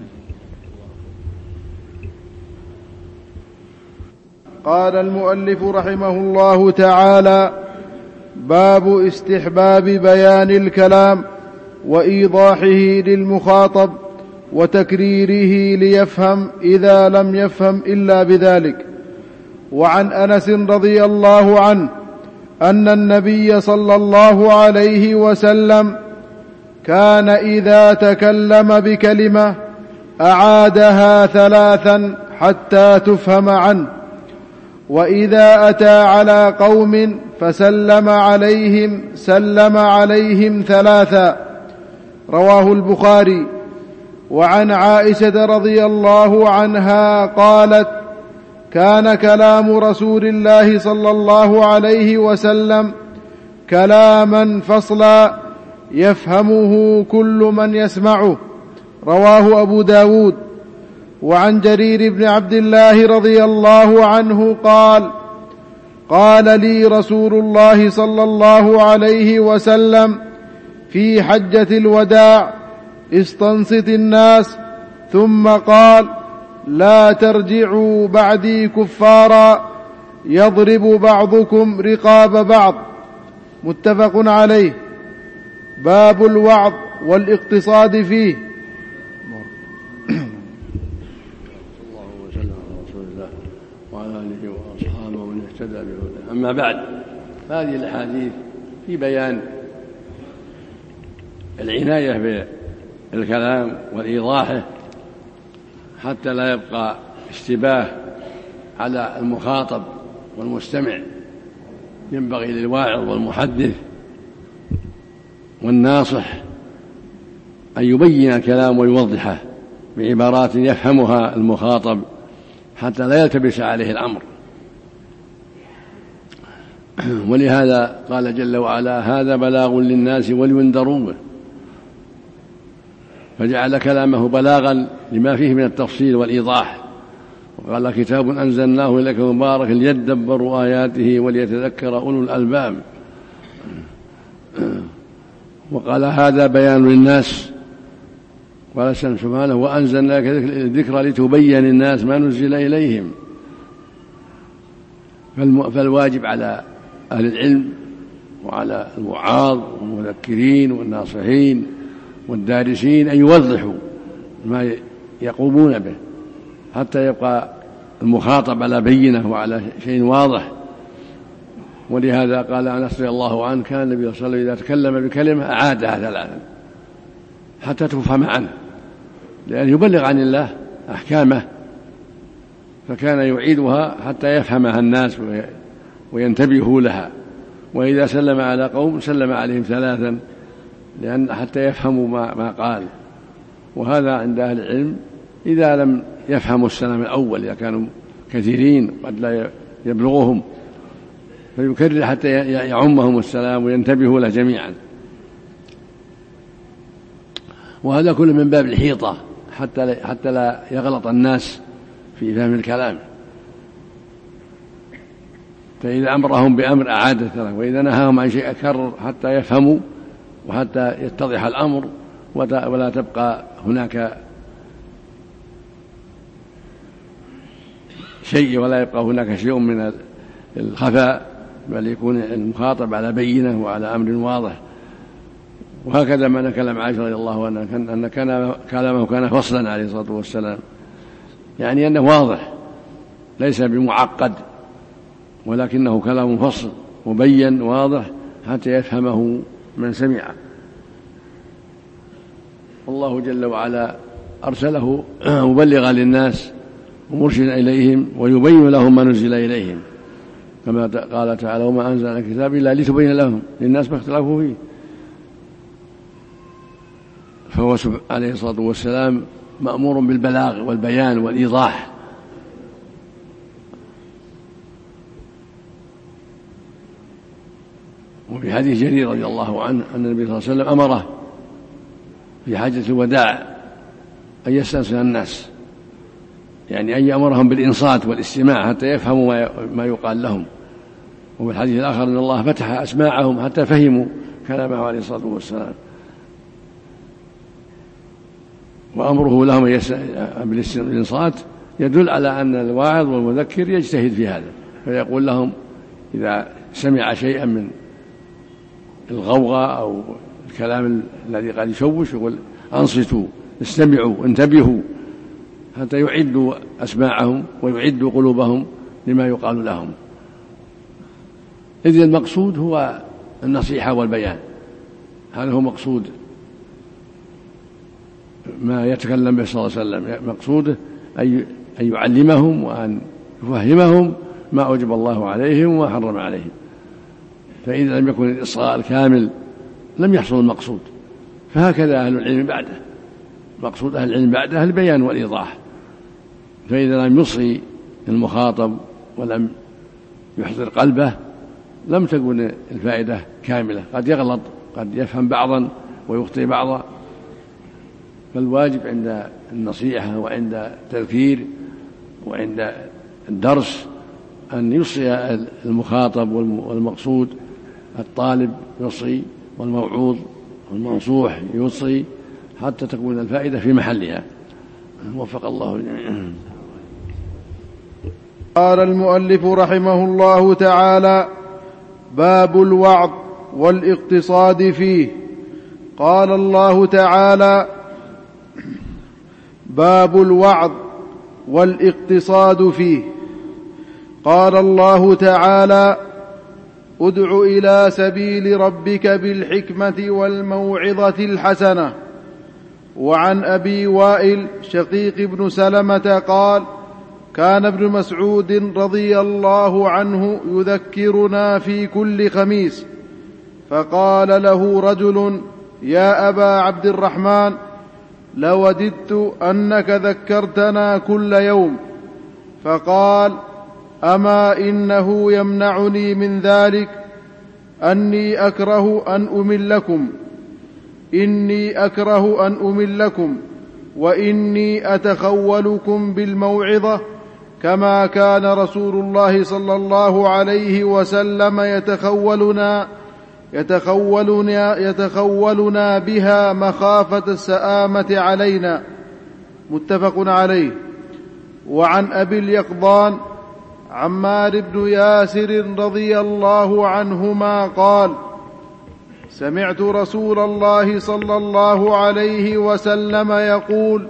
قال المؤلف رحمه الله تعالى: باب استحباب بيان الكلام وإيضاحه للمخاطب وتكريره ليفهم إذا لم يفهم إلا بذلك. وعن أنس رضي الله عنه أن النبي صلى الله عليه وسلم كان إذا تكلم بكلمة أعادها ثلاثا حتى تفهم عنه، وإذا أتى على قوم فسلم عليهم سلم عليهم ثلاثا. رواه البخاري. وعن عائشة رضي الله عنها قالت: كان كلام رسول الله صلى الله عليه وسلم كلاما فصلا يفهمه كل من يسمعه. رواه أبو داود. وعن جرير بن عبد الله رضي الله عنه قال: قال لي رسول الله صلى الله عليه وسلم في حجة الوداع: استنصت الناس، ثم قال: لا ترجعوا بعدي كفارا يضرب بعضكم رقاب بعض. متفق عليه. باب الوعظ والاقتصاد فيه. الله وسلم على رسول الله وعلى آله وأصحابه ومن اهتدى بهداه. أما بعد، هذه الأحاديث في بيان العناية بالكلام والإيضاحه حتى لا يبقى اشتباه على المخاطب والمستمع. ينبغي للواعظ والمحدث والناصح أن يبين الكلام ويوضحه بعبارات يفهمها المخاطب حتى لا يلتبس عليه الأمر. ولهذا قال جل وعلا: هذا بلاغ للناس ولينذروا به، فجعل كلامه بلاغا لما فيه من التفصيل والإيضاح. وقال: كتاب أنزلناه إليك مبارك ليدبروا آياته وليتذكر أولو الألباب. وقال: هذا بيان للناس. قال سبحانه: وأنزلناك ذكرى لتبين الناس ما نزل إليهم. فالواجب على أهل العلم وعلى الوعاظ والمذكرين والناصحين والدارسين أن يوضحوا ما يقومون به حتى يبقى المخاطب على بينة وعلى شيء واضح. ولهذا قال أنس رضي الله عنه: كان النبي صلى الله عليه وسلم إذا تكلم بكلمة أعادها ثلاثا حتى تفهم عنه، لأن يبلغ عن الله أحكامه، فكان يعيدها حتى يفهمها الناس وينتبهوا لها. وإذا سلم على قوم سلم عليهم ثلاثا لأن حتى يفهموا ما, ما قال. وهذا عند أهل العلم إذا لم يفهموا السلام الأول، إذا كانوا كثيرين قد لا يبلغهم، فيكرر حتى يعمهم السلام وينتبهوا له جميعا. وهذا كله من باب الحيطة حتى حتى لا يغلط الناس في فهم الكلام. فإذا أمرهم بأمر أعاد الثلاث، وإذا نهاهم عن شيء أكرر حتى يفهموا وحتى يتضح الأمر ولا تبقى هناك شيء ولا يبقى هناك شيء من الخفاء، بل يكون المخاطب على بينة وعلى أمر واضح. وهكذا معنى كلام عائشة رضي الله عنها أن كان كلامه كان فصلا عليه الصلاة والسلام، يعني أنه واضح ليس بمعقد، ولكنه كلام فصل مبين واضح حتى يفهمه من سمع. والله جل وعلا أرسله مبلغا للناس ومرشدا إليهم ويبين لهم ما نزل إليهم، كما قال تعالى: وما أنزلنا الكتاب إلا لتبين لهم للناس ما اختلفوا فيه. فهو عليه الصلاة والسلام مأمور بالبلاغ والبيان والإيضاح. وفي حديث جرير رضي الله عنه أن النبي صلى الله عليه وسلم أمره في حاجة الوداع أن يستنصح الناس، يعني أن يأمرهم بالإنصات والاستماع حتى يفهموا ما يقال لهم. وفي الحديث الآخر أن الله فتح أسماعهم حتى فهموا كلامه عليه الصلاة والسلام. وأمره لهم بالإنصات يدل على أن الواعظ والمذكر يجتهد في هذا، فيقول لهم إذا سمع شيئا من الغوغاء أو الكلام الذي قد يشوش يقول: أنصتوا، استمعوا، انتبهوا، حتى يعدوا أسماعهم ويعدوا قلوبهم لما يقال لهم. إذن المقصود هو النصيحة والبيان، هذا هو مقصود ما يتكلم به صلى الله عليه وسلم. مقصوده أن يعلمهم وأن يفهمهم ما أوجب الله عليهم وما حرم عليهم. فإذا لم يكن الإصغاء الكامل لم يحصل المقصود. فهكذا أهل العلم بعده، مقصود أهل العلم بعده البيان والإيضاح. فإذا لم يصغي المخاطب ولم يحضر قلبه لم تكن الفائدة كاملة، قد يغلط، قد يفهم بعضا ويخطئ بعضا. فالواجب عند النصيحة وعند التذكير وعند الدرس أن يصغي المخاطب والمقصود، الطالب يصغي والموعوظ والمنصوح يصغي حتى تكون الفائدة في محلها. وفق الله الجميع. قال المؤلف رحمه الله تعالى: باب الوعظ والاقتصاد فيه. قال الله تعالى: باب الوعظ والاقتصاد فيه. قال الله تعالى: ادع إلى سبيل ربك بالحكمة والموعظة الحسنة. وعن أبي وائل شقيق بن سلمة قال: كان ابن مسعود رضي الله عنه يذكرنا في كل خميس فقال له رجل: يا أبا عبد الرحمن، لوددت أنك ذكرتنا كل يوم. فقال: أما إنه يمنعني من ذلك أني أكره أن أملكم إني أكره أن أملكم وإني أتخولكم بالموعظة كما كان رسول الله صلى الله عليه وسلم يتخولنا يتخولنا, يتخولنا بها مخافة السآمة علينا. متفق عليه. وعن أبي اليقظان عمار بن ياسر رضي الله عنهما قال: سمعت رسول الله صلى الله عليه وسلم يقول: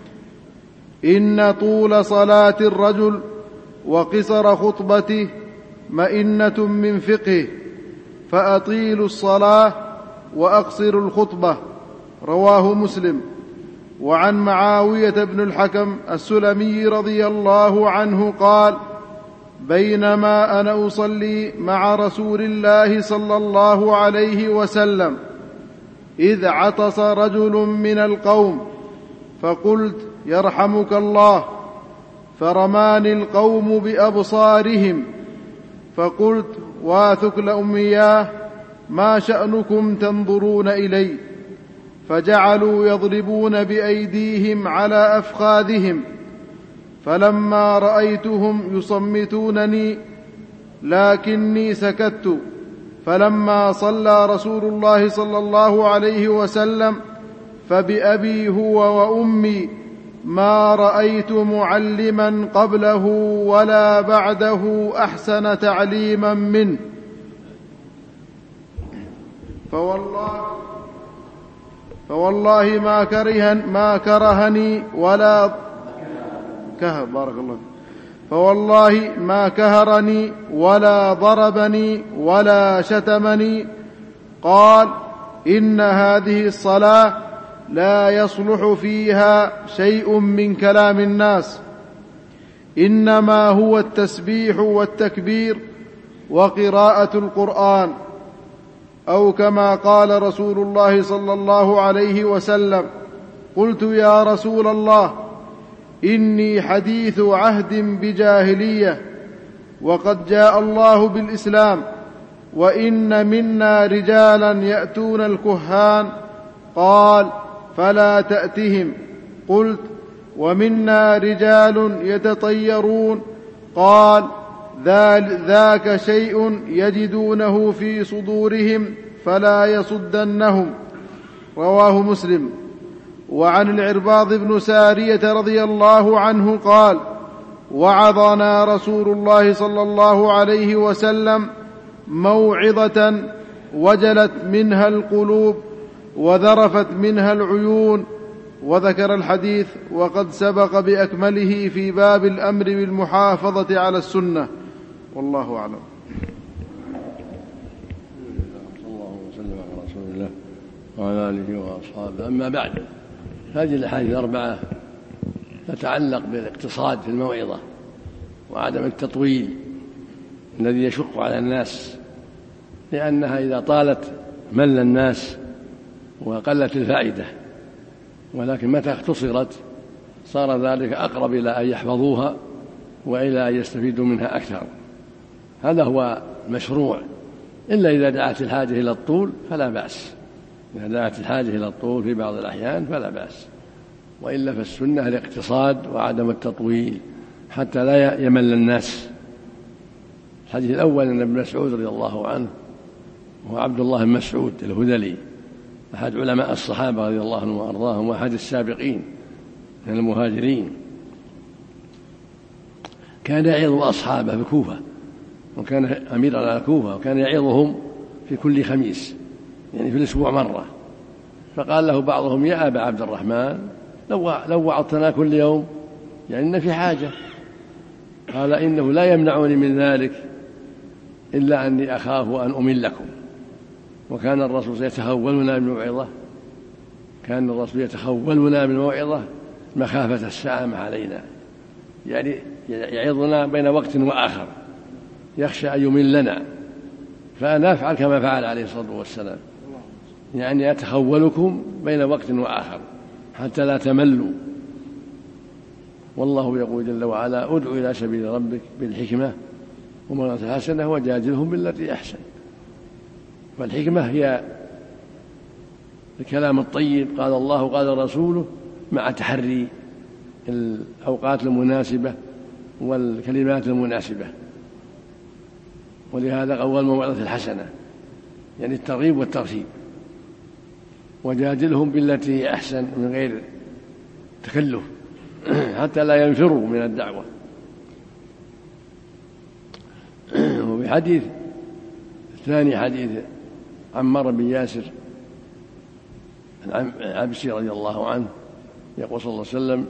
إن طول صلاة الرجل وقصر خطبته مئنة من فقهه، فأطيلوا الصلاة وأقصروا الخطبة. رواه مسلم. وعن معاوية بن الحكم السلمي رضي الله عنه قال: بينما أنا أصلي مع رسول الله صلى الله عليه وسلم إذ عطس رجل من القوم، فقلت: يرحمك الله. فرماني القوم بأبصارهم، فقلت: واثكل أمياه، ما شأنكم تنظرون إلي؟ فجعلوا يضربون بأيديهم على أفخاذهم، فلما رأيتهم يصمتونني لكني سكت. فلما صلى رسول الله صلى الله عليه وسلم فبأبي هو وأمي ما رأيت معلما قبله ولا بعده أحسن تعليما منه. فوالله فوالله ما كرهن ما كرهني ولا كهر بارك الله فوالله ما كهرني ولا ضربني ولا شتمني. قال: إن هذه الصلاة لا يصلح فيها شيء من كلام الناس، إنما هو التسبيح والتكبير وقراءة القرآن، أو كما قال رسول الله صلى الله عليه وسلم. قلت: يا رسول الله، إني حديث عهد بجاهلية، وقد جاء الله بالإسلام، وإن منا رجالا يأتون الكهان. قال: فلا تأتهم. قلت: ومنا رجال يتطيرون. قال: ذاك شيء يجدونه في صدورهم فلا يصدنهم. رواه مسلم. وعن العرباض بن سارية رضي الله عنه قال: وعظنا رسول الله صلى الله عليه وسلم موعظة وجلت منها القلوب وذرفت منها العيون. وذكر الحديث وقد سبق بأكمله في باب الأمر بالمحافظة على السنة. والله أعلم. صلى الله وسلم على رسول الله وعلى آله وأصحابه. أما بعد، هذه الأحاديث الأربعة تتعلق بالاقتصاد في الموعظة وعدم التطويل الذي يشق على الناس، لأنها إذا طالت مل الناس وقلت الفائدة، ولكن متى اختصرت صار ذلك أقرب إلى أن يحفظوها وإلى أن يستفيدوا منها أكثر. هذا هو المشروع، إلا إذا دعت الحاجة إلى الطول فلا بأس. إذا دعت الحاجة إلى الطول في بعض الأحيان فلا بأس، وإلا فالسنة الاقتصاد وعدم التطويل حتى لا يمل الناس. الحديث الأول أن ابن مسعود رضي الله عنه وهو عبد الله بن مسعود الهذلي، أحد علماء الصحابة رضي الله عنهم وأرضاهم، وأحد السابقين من المهاجرين، كان يعظ أصحابه في الكوفة، وكان أميرا على الكوفة، وكان يعظهم في كل خميس، يعني في الأسبوع مرة. فقال له بعضهم: يا أبا عبد الرحمن، لو وعظتنا كل يوم يعني إن في حاجة. قال: إنه لا يمنعني من ذلك إلا أني أخاف أن أملكم. وكان الرسول يتخولنا بالموعظة كان الرسول يتخولنا بالموعظة مخافة السآمة علينا، يعني يعظنا بين وقت وآخر، يخشى أن يملنا فأنا أفعل كما فعل عليه الصلاة والسلام، يعني أتخولكم بين وقت وآخر حتى لا تملوا. والله يقول جل وعلا: ادع إلى سبيل ربك بالحكمة وموعظة حسنة وجادلهم بالتي أحسن. فالحكمة هي الكلام الطيب، قال الله قال رسوله، مع تحري الأوقات المناسبة والكلمات المناسبة. ولهذا أول موعظة الحسنة يعني الترغيب والترهيب. وجادلهم بالتي هي أحسن من غير تكلف حتى لا ينفروا من الدعوة. وفي حديث الثاني حديث عمار بن ياسر العبسي رضي الله عنه يقول صلى الله عليه وسلم: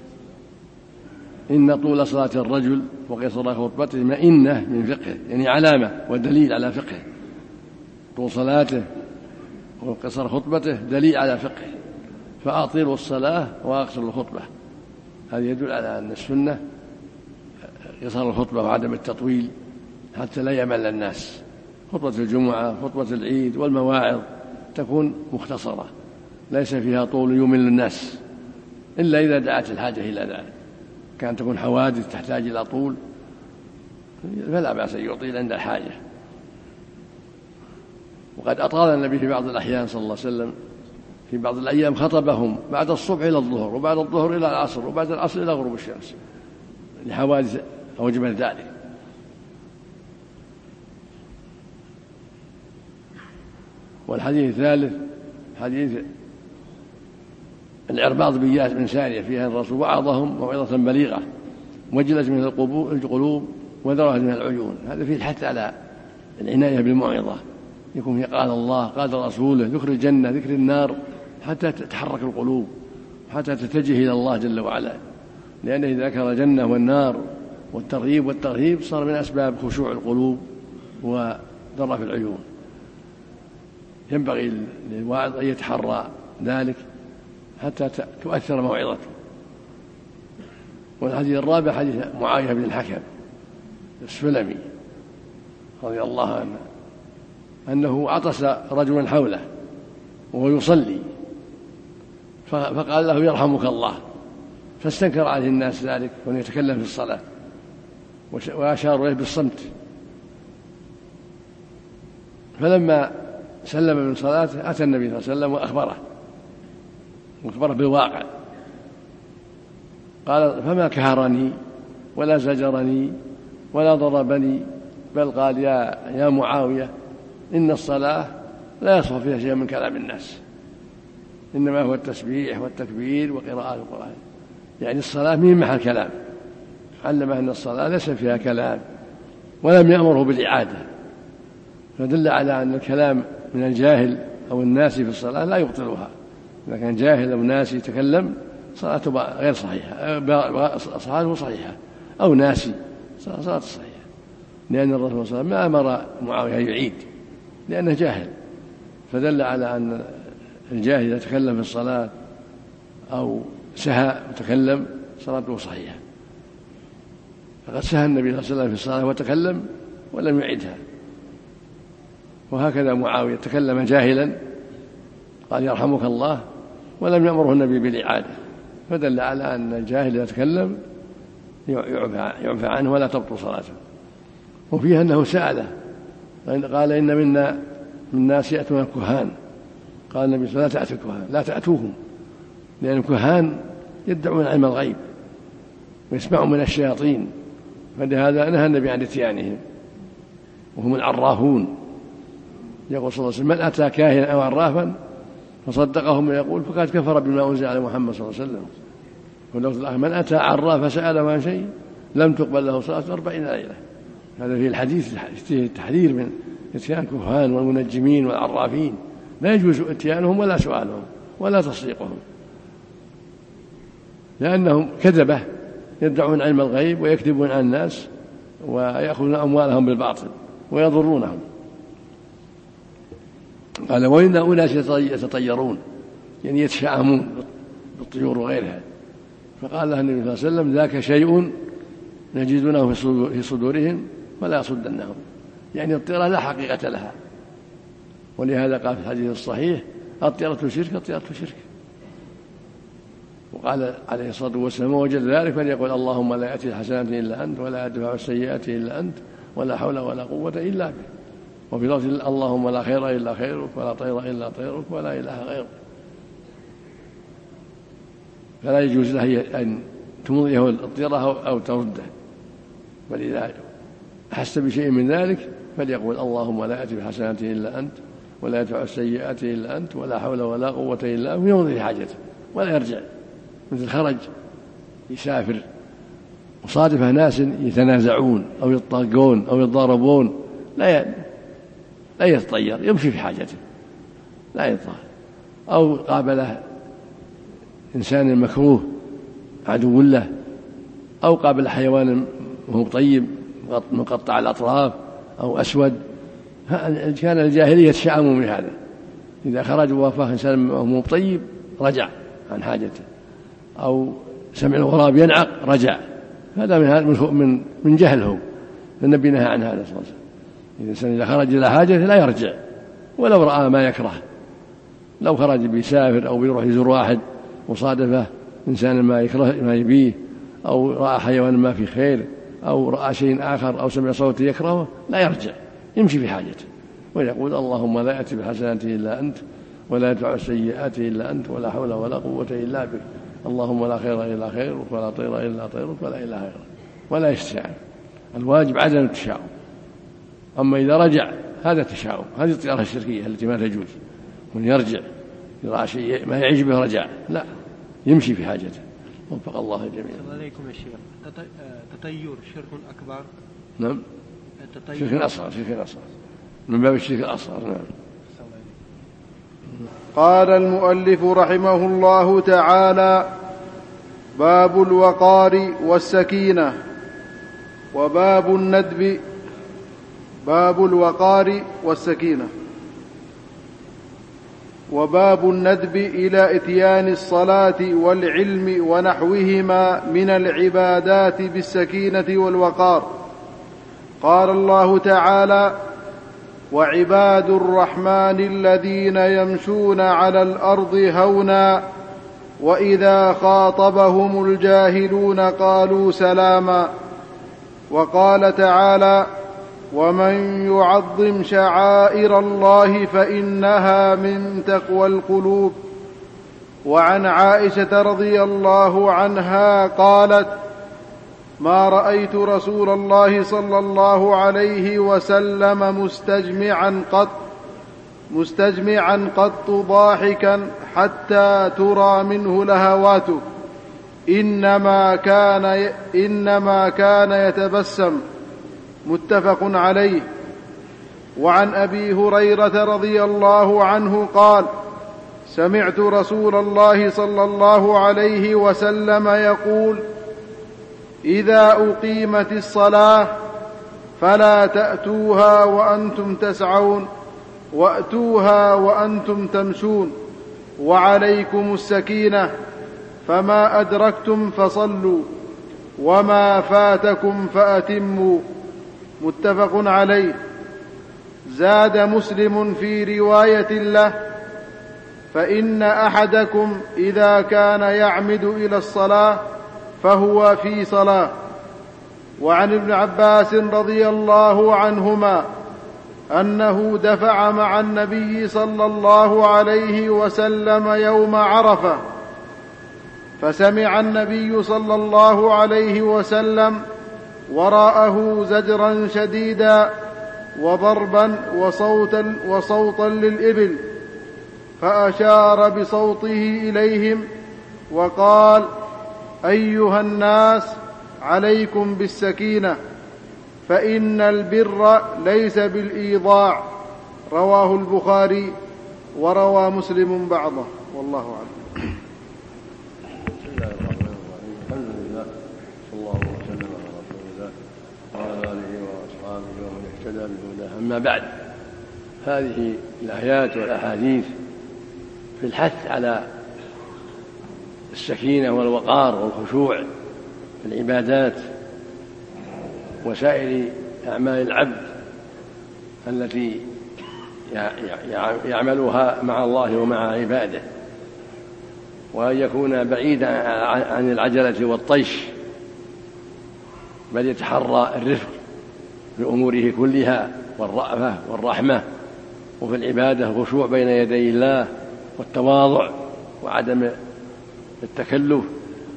إن طول صلاة الرجل وقصر خطبته مئنة من فقهه، يعني علامة ودليل على فقهه. طول صلاته وقصر خطبته دليل على فقهه. فأطيلوا الصلاة وأقصروا الخطبة. هذا يدل على أن السنة قصر الخطبة وعدم التطويل حتى لا يمل الناس. خطبة الجمعة، خطبة العيد والمواعظ تكون مختصرة ليس فيها طول يمل الناس، إلا إذا دعت الحاجة إلى ذلك. كانت تكون حوادث تحتاج إلى طول فلا بأس أن يطيل عند الحاجة. وقد أطال النبي في بعض الأحيان صلى الله عليه وسلم في بعض الأيام خطبهم بعد الصبح إلى الظهر، وبعد الظهر إلى العصر، وبعد العصر إلى غروب الشمس، لحوادث أوجبت ذلك. والحديث الثالث حديث العرباض بن سارية فيها الرسول وعظهم موعظة بليغة وجلت من القلوب وذرفت من العيون. هذا فيه الحث على العناية بالموعظة، يكون فيه قال الله قال رسوله، ذكر الجنة ذكر النار، حتى تتحرك القلوب، حتى تتجه إلى الله جل وعلا. لأنه إذا ذكر الجنة والنار والترغيب والترهيب صار من أسباب خشوع القلوب وذرف العيون. ينبغي للواعظ أن يتحرى ذلك حتى تؤثر موعظته. والحديث الرابع حديث معاوية بن الحكم السلمي رضي الله عنه أنه عطس رجل حوله وهو يصلي فقال له: يرحمك الله. فاستنكر عليه الناس ذلك وأن يتكلم في الصلاة، وأشاروا إليه بالصمت. فلما سلم من صلاته أتى النبي صلى الله عليه وسلم وأخبره وأخبره بالواقع. قال: فما كهرني ولا زجرني ولا ضربني، بل قال: يا يا معاوية، إن الصلاة لا يصح فيها شيء من كلام الناس، إنما هو التسبيح والتكبير وقراءة القرآن. يعني الصلاة من محل كلام، علمه أن الصلاة ليس فيها كلام، ولم يأمره بالإعادة. فدل على أن الكلام من الجاهل أو الناسي في الصلاة لا يبطلها. إذا كان جاهل أو ناسي يتكلم صلاته غير صحيحة، صلاته صحيحة، أو ناسي صلاته صحيحة، لأن الرسول صلى الله عليه وسلم ما أمر معاوية يعيد لأنه جاهل. فدل على أن الجاهل إذا تكلم في الصلاة أو سهى وتكلم صلاته صحيحة. فقد سهى النبي صلى الله عليه وسلم في الصلاة وتكلم ولم يعدها. وهكذا معاوية تكلم جاهلا قال: يرحمك الله، ولم يأمره النبي بالإعادة. فدل على أن الجاهل إذا تكلم يعفى عنه ولا تبطل صلاته. وفيها أنه سأله قال: إن منا من الناس يأتون الكهان. قال النبي صلى الله عليه وسلم: لا تأتوا الكهان، لا تأتوهم، لأن الكهان يدعون علم الغيب ويسمعون من الشياطين. فلهذا نهى النبي عن اتيانهم، وهم العرافون. يقول صلى الله عليه وسلم: من أتى كاهنا أو عرافا فصدقهم ويقول فقد كفر بما أنزل على محمد صلى الله عليه وسلم. ولو من أتى عراف فسأله عن شيء لم تقبل له صلاة أربعين ليلة. هذا في الحديث التحذير من اتيان الكهان والمنجمين والعرافين، لا يجوز اتيانهم ولا سؤالهم ولا تصديقهم، لأنهم كذبة يدعون علم الغيب ويكذبون على الناس ويأخذون أموالهم بالباطل ويضرونهم. قال: وإن أناس يتطيرون، يعني يتشاءمون بالطيور وغيرها. فقال له النبي صلى الله عليه وسلم: ذاك شيء نجدونه في صدورهم ولا يصدنهم. يعني الطيرة لا حقيقة لها. ولهذا قال في الحديث الصحيح: الطيرة شرك، الطيرة شرك. وقال عليه الصلاة والسلام: وجد ذلك فليقول اللهم لا يأتي الحسنات إلا أنت ولا يدفع السيئات إلا أنت ولا حول ولا قوة إلا بك. وفي لفظ: اللهم لا خير إلا خيرك ولا طير إلا طيرك ولا إله غيرك. فلا يجوز له أن تمضيه الطيرة أو ترده، بل إذا أحس بشيء من ذلك فليقول اللهم لا يأتي بالحسنات إلا أنت ولا يدفع السيئات إلا أنت ولا حول ولا قوة إلا أنت، ويمضي حاجته ولا يرجع. مثل خرج يسافر وصادفه ناس يتنازعون أو يطاقون أو يتضاربون، لا لا يتطير، يمشي في حاجته لا يتطير. أو قابله إنسان مكروه عدو له، أو قابل حيوان وهو طيب مقطع الأطراف أو أسود، كان الجاهلية يتشائمون من هذا. إذا خرج ووافاه إنسان وهو طيب رجع عن حاجته، أو سمع الغراب ينعق رجع. هذا من من من جهلهم، النبي نهى عن هذا صلى الله عليه وسلم. إذا الإنسان إذا خرج إلى حاجته لا يرجع ولو رأى ما يكره. لو خرج بيسافر أو بيروح يزور واحد وصادفه إنسان ما يكره ما يبيه، أو رأى حيوان ما في خير، أو رأى شيء آخر، أو سمع صوت يكرهه، لا يرجع، يمشي في حاجته ويقول اللهم لا يأتي بالحسنات إلا أنت ولا يدفع السيئات إلا أنت ولا حول ولا قوة إلا بك. اللهم لا خير إلا خيرك ولا طير إلا طيرك ولا إله غيرك. ولا يستشاءم. الواجب عدم التشاؤم. أما إذا رجع هذا تشاؤم، هذه الطيرة الشركية التي ما تجوز. من يرجع يرى شيء ما يعجبه رجع، لا، يمشي في حاجته. وفق الله جميعا. عليكم يا شيخ. تطير شرك أكبر؟ نعم، شرك أصغر، شرك أصغر من باب الشرك الأصغر. نعم. قال المؤلف رحمه الله تعالى: باب الوقار والسكينة. وباب الندب. باب الوقار والسكينة. وباب الندب إلى إتيان الصلاة والعلم ونحوهما من العبادات بالسكينة والوقار. قال الله تعالى: وعباد الرحمن الذين يمشون على الأرض هونا وإذا خاطبهم الجاهلون قالوا سلاما. وقال تعالى: ومن يعظم شعائر الله فإنها من تقوى القلوب. وعن عائشة رضي الله عنها قالت: ما رأيت رسول الله صلى الله عليه وسلم مستجمعا قط مستجمعا قط ضاحكا حتى ترى منه لهواته، إنما كان إنما كان يتبسم. متفق عليه. وعن أبي هريرة رضي الله عنه قال: سمعت رسول الله صلى الله عليه وسلم يقول: إذا أقيمت الصلاة فلا تأتوها وأنتم تسعون، وأتوها وأنتم تمشون، وعليكم السكينة، فما أدركتم فصلوا وما فاتكم فأتموا. متفق عليه. زاد مسلم في رواية له: فإن أحدكم إذا كان يعمد إلى الصلاة فهو في صلاة. وعن ابن عباس رضي الله عنهما أنه دفع مع النبي صلى الله عليه وسلم يوم عرفة، فسمع النبي صلى الله عليه وسلم وراءه زجرا شديدا وضربا وصوتا, وصوتا للإبل، فأشار بصوته إليهم وقال: أيها الناس، عليكم بالسكينة، فإن البر ليس بالإيضاع. رواه البخاري وروى مسلم بعضه. والله أعلم. بسم الله الرحمن الرحيم. الحمد لله، صلى الله وسلم على رسول الله وعلى آله وأصحابه ومن اهتدى بهداه. أما بعد، هذه الآيات والأحاديث في الحث على السكينة والوقار والخشوع في العبادات وسائر أعمال العبد التي يعملها مع الله ومع عباده، وأن يكون بعيدا عن العجلة والطيش، بل يتحرى الرفق في أموره كلها والرأفة والرحمة، وفي العبادة الخشوع بين يدي الله والتواضع وعدم التكلف.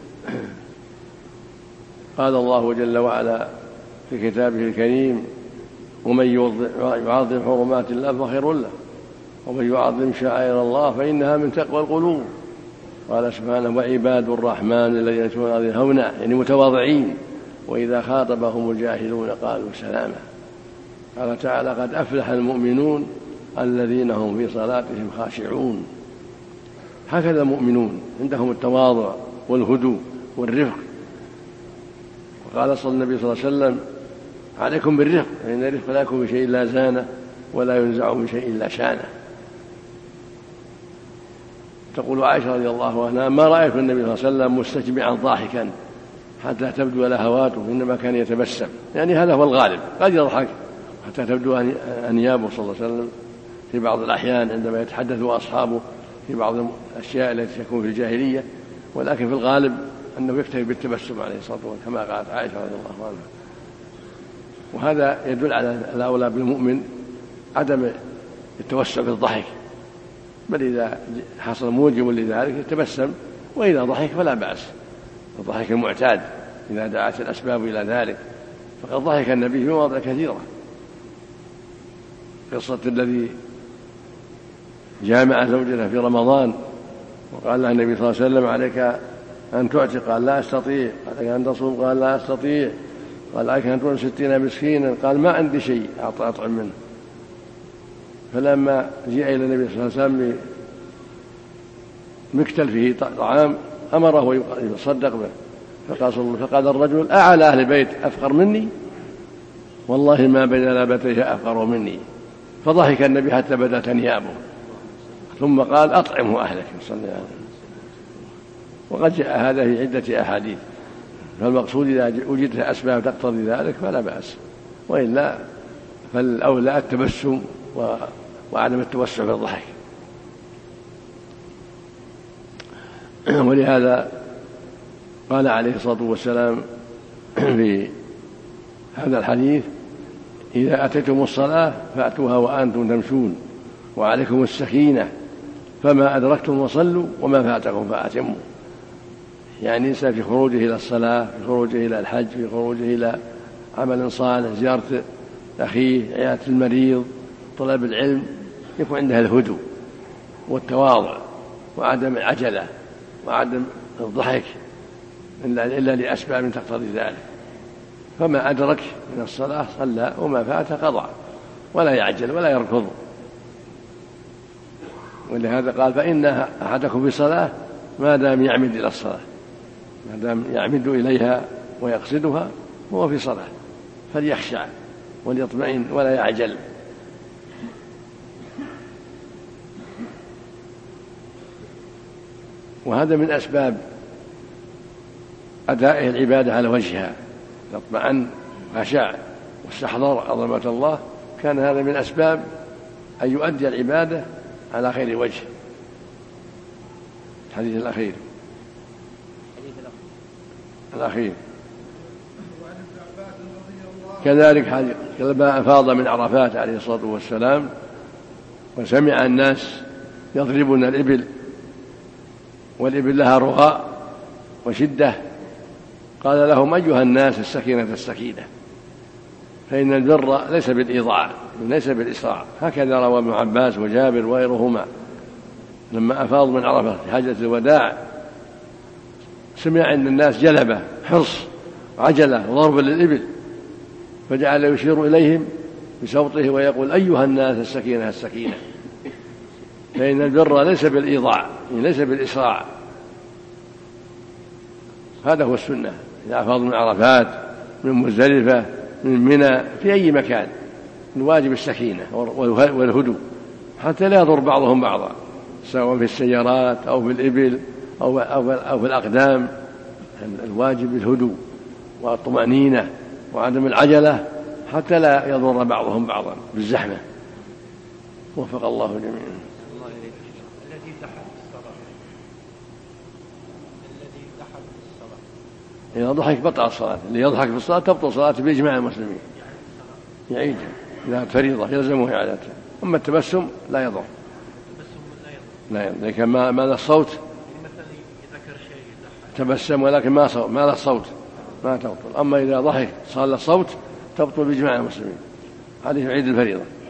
قال الله جل وعلا في كتابه الكريم: ومن يعظم حرمات الله فخير له ومن يعظم شعائر الله فإنها من تقوى القلوب. قال سبحانه: وعباد الرحمن الذين يمشون على الأرض هونا، يعني متواضعين، وإذا خاطبهم الجاهلون قالوا سلاما. قال تعالى: قد أفلح المؤمنون الذين هم في صلاتهم خاشعون. هكذا المؤمنون عندهم التواضع والهدوء والرفق. وقال صلى النبي صلى الله عليه وسلم: عليكم بالرفق، فإن الرفق لا يكون بشيء إلا زانه ولا ينزع من شيء إلا شانه. تقول عائشة رضي الله عنها: ما رأيت النبي صلى الله عليه وسلم مستجمعا ضاحكا حتى تبدو لهواته، إنما كان يتبسم. يعني هذا هو الغالب، قد يضحك حتى تبدو أنيابه صلى الله عليه وسلم في بعض الأحيان عندما يتحدث أصحابه في بعض الأشياء التي تكون في الجاهلية، ولكن في الغالب أنه يكتفي بالتبسم عليه الصلاة والسلام كما قالت عائشة رضي الله عنها. وهذا يدل على الأولى بالمؤمن عدم التوسع في الضحك، بل إذا حصل موجب لذلك يتبسم، وإذا ضحك فلا بأس، الضحك المعتاد إذا دعت الأسباب إلى ذلك. فقد ضحك النبي في مواضع كثيرة. قصة الذي جامع زوجته في رمضان وقال له النبي صلى الله عليه وسلم: عليك أن تعتق، قال: لا أستطيع. عليك أن تصوم، قال: لا أستطيع. قال: عليك أن تطعم ستين مسكينا، قال: ما عندي شيء أطعم منه. فلما جاء إلى النبي صلى الله عليه وسلم مكتل فيه طعام أمره يصدق به، فقال, فقال الرجل: أعلى أهل البيت أفقر مني؟ والله ما بين لابتيه أفقر مني. فضحك النبي حتى بدت أنيابه، ثم قال: أطعمه أهلك صلى الله عليه وسلم. وقد جاء هذا في عدة أحاديث. فالمقصود إذا وجدت أسباب تقتضي ذلك فلا بأس، وإلا فالأولى التبسم وعدم التوسع في الضحك. ولهذا قال عليه الصلاة والسلام في هذا الحديث: إذا أتيتم الصلاة فأتوها وأنتم تمشون وعليكم السكينة، فما أدركتم وصلوا وما فاتكم فأتموا. يعني إنسان في خروجه إلى الصلاة، في خروجه إلى الحج، في خروجه إلى عمل صالح، زيارة أخيه، عيادة المريض، طلب العلم، يكون عندها الهدوء والتواضع وعدم العجلة وعدم الضحك إلا لأسباب تقتضي ذلك. فما أدرك من الصلاة صلى، وما فات قضى، ولا يعجل ولا يركض. ولهذا قال: فإن أحدكم في صلاة ما دام يعمد إلى الصلاة، ما دام يعمد إليها ويقصدها هو في صلاة، فليخشع وليطمئن ولا يعجل. وهذا من أسباب أداء العبادة على وجهها، يطمئن خشع واستحضر عظمة الله. كان هذا من أسباب أن يؤدي العبادة على خير وجه. الحديث الأخير الأخير كذلك لما أفاض من عرفات عليه الصلاة والسلام وسمع الناس يضربون الإبل، والإبل لها رغاء وشدة، قال لهم: أيها الناس السكينة السكينة، فإن البر ليس بالإيضاع ليس بالإسراع. هكذا روى ابن عباس وجابر وغيرهما. لما أفاض من عرفة في حجة الوداع سمع عند الناس جلبة، حرص، عجلة، وضرب للإبل، فجعل يشير إليهم بصوته ويقول: أيها الناس السكينة السكينة، فإن البر ليس بالإيضاع ليس بالإسراع. هذا هو السنة. إذا أفاض من عرفات، من مزدلفة، من منى، في أي مكان، الواجب السكينة والهدوء حتى لا يضر بعضهم بعضا، سواء في السيارات أو في الإبل أو, أو في الأقدام. الواجب الهدوء والطمأنينة وعدم العجلة حتى لا يضر بعضهم بعضا بالزحمة. وفق الله جميعا. الذي ضحك بالصلاة الذي ضحك بالصلاة إذا ضحك بطل الصلاة. اللي يضحك في الصلاة تبطل صلاته بإجماع المسلمين، يعيدها إذا فريضة يلزمه إعادتها. أما التبسم لا يضر، لا يضر، لكن ما ما له الصوت تبسم ولكن ما صوت ما له صوت ما تبطل. أما إذا ضحك صار له صوت تبطل بإجماع المسلمين. هذه عيد الفريضة.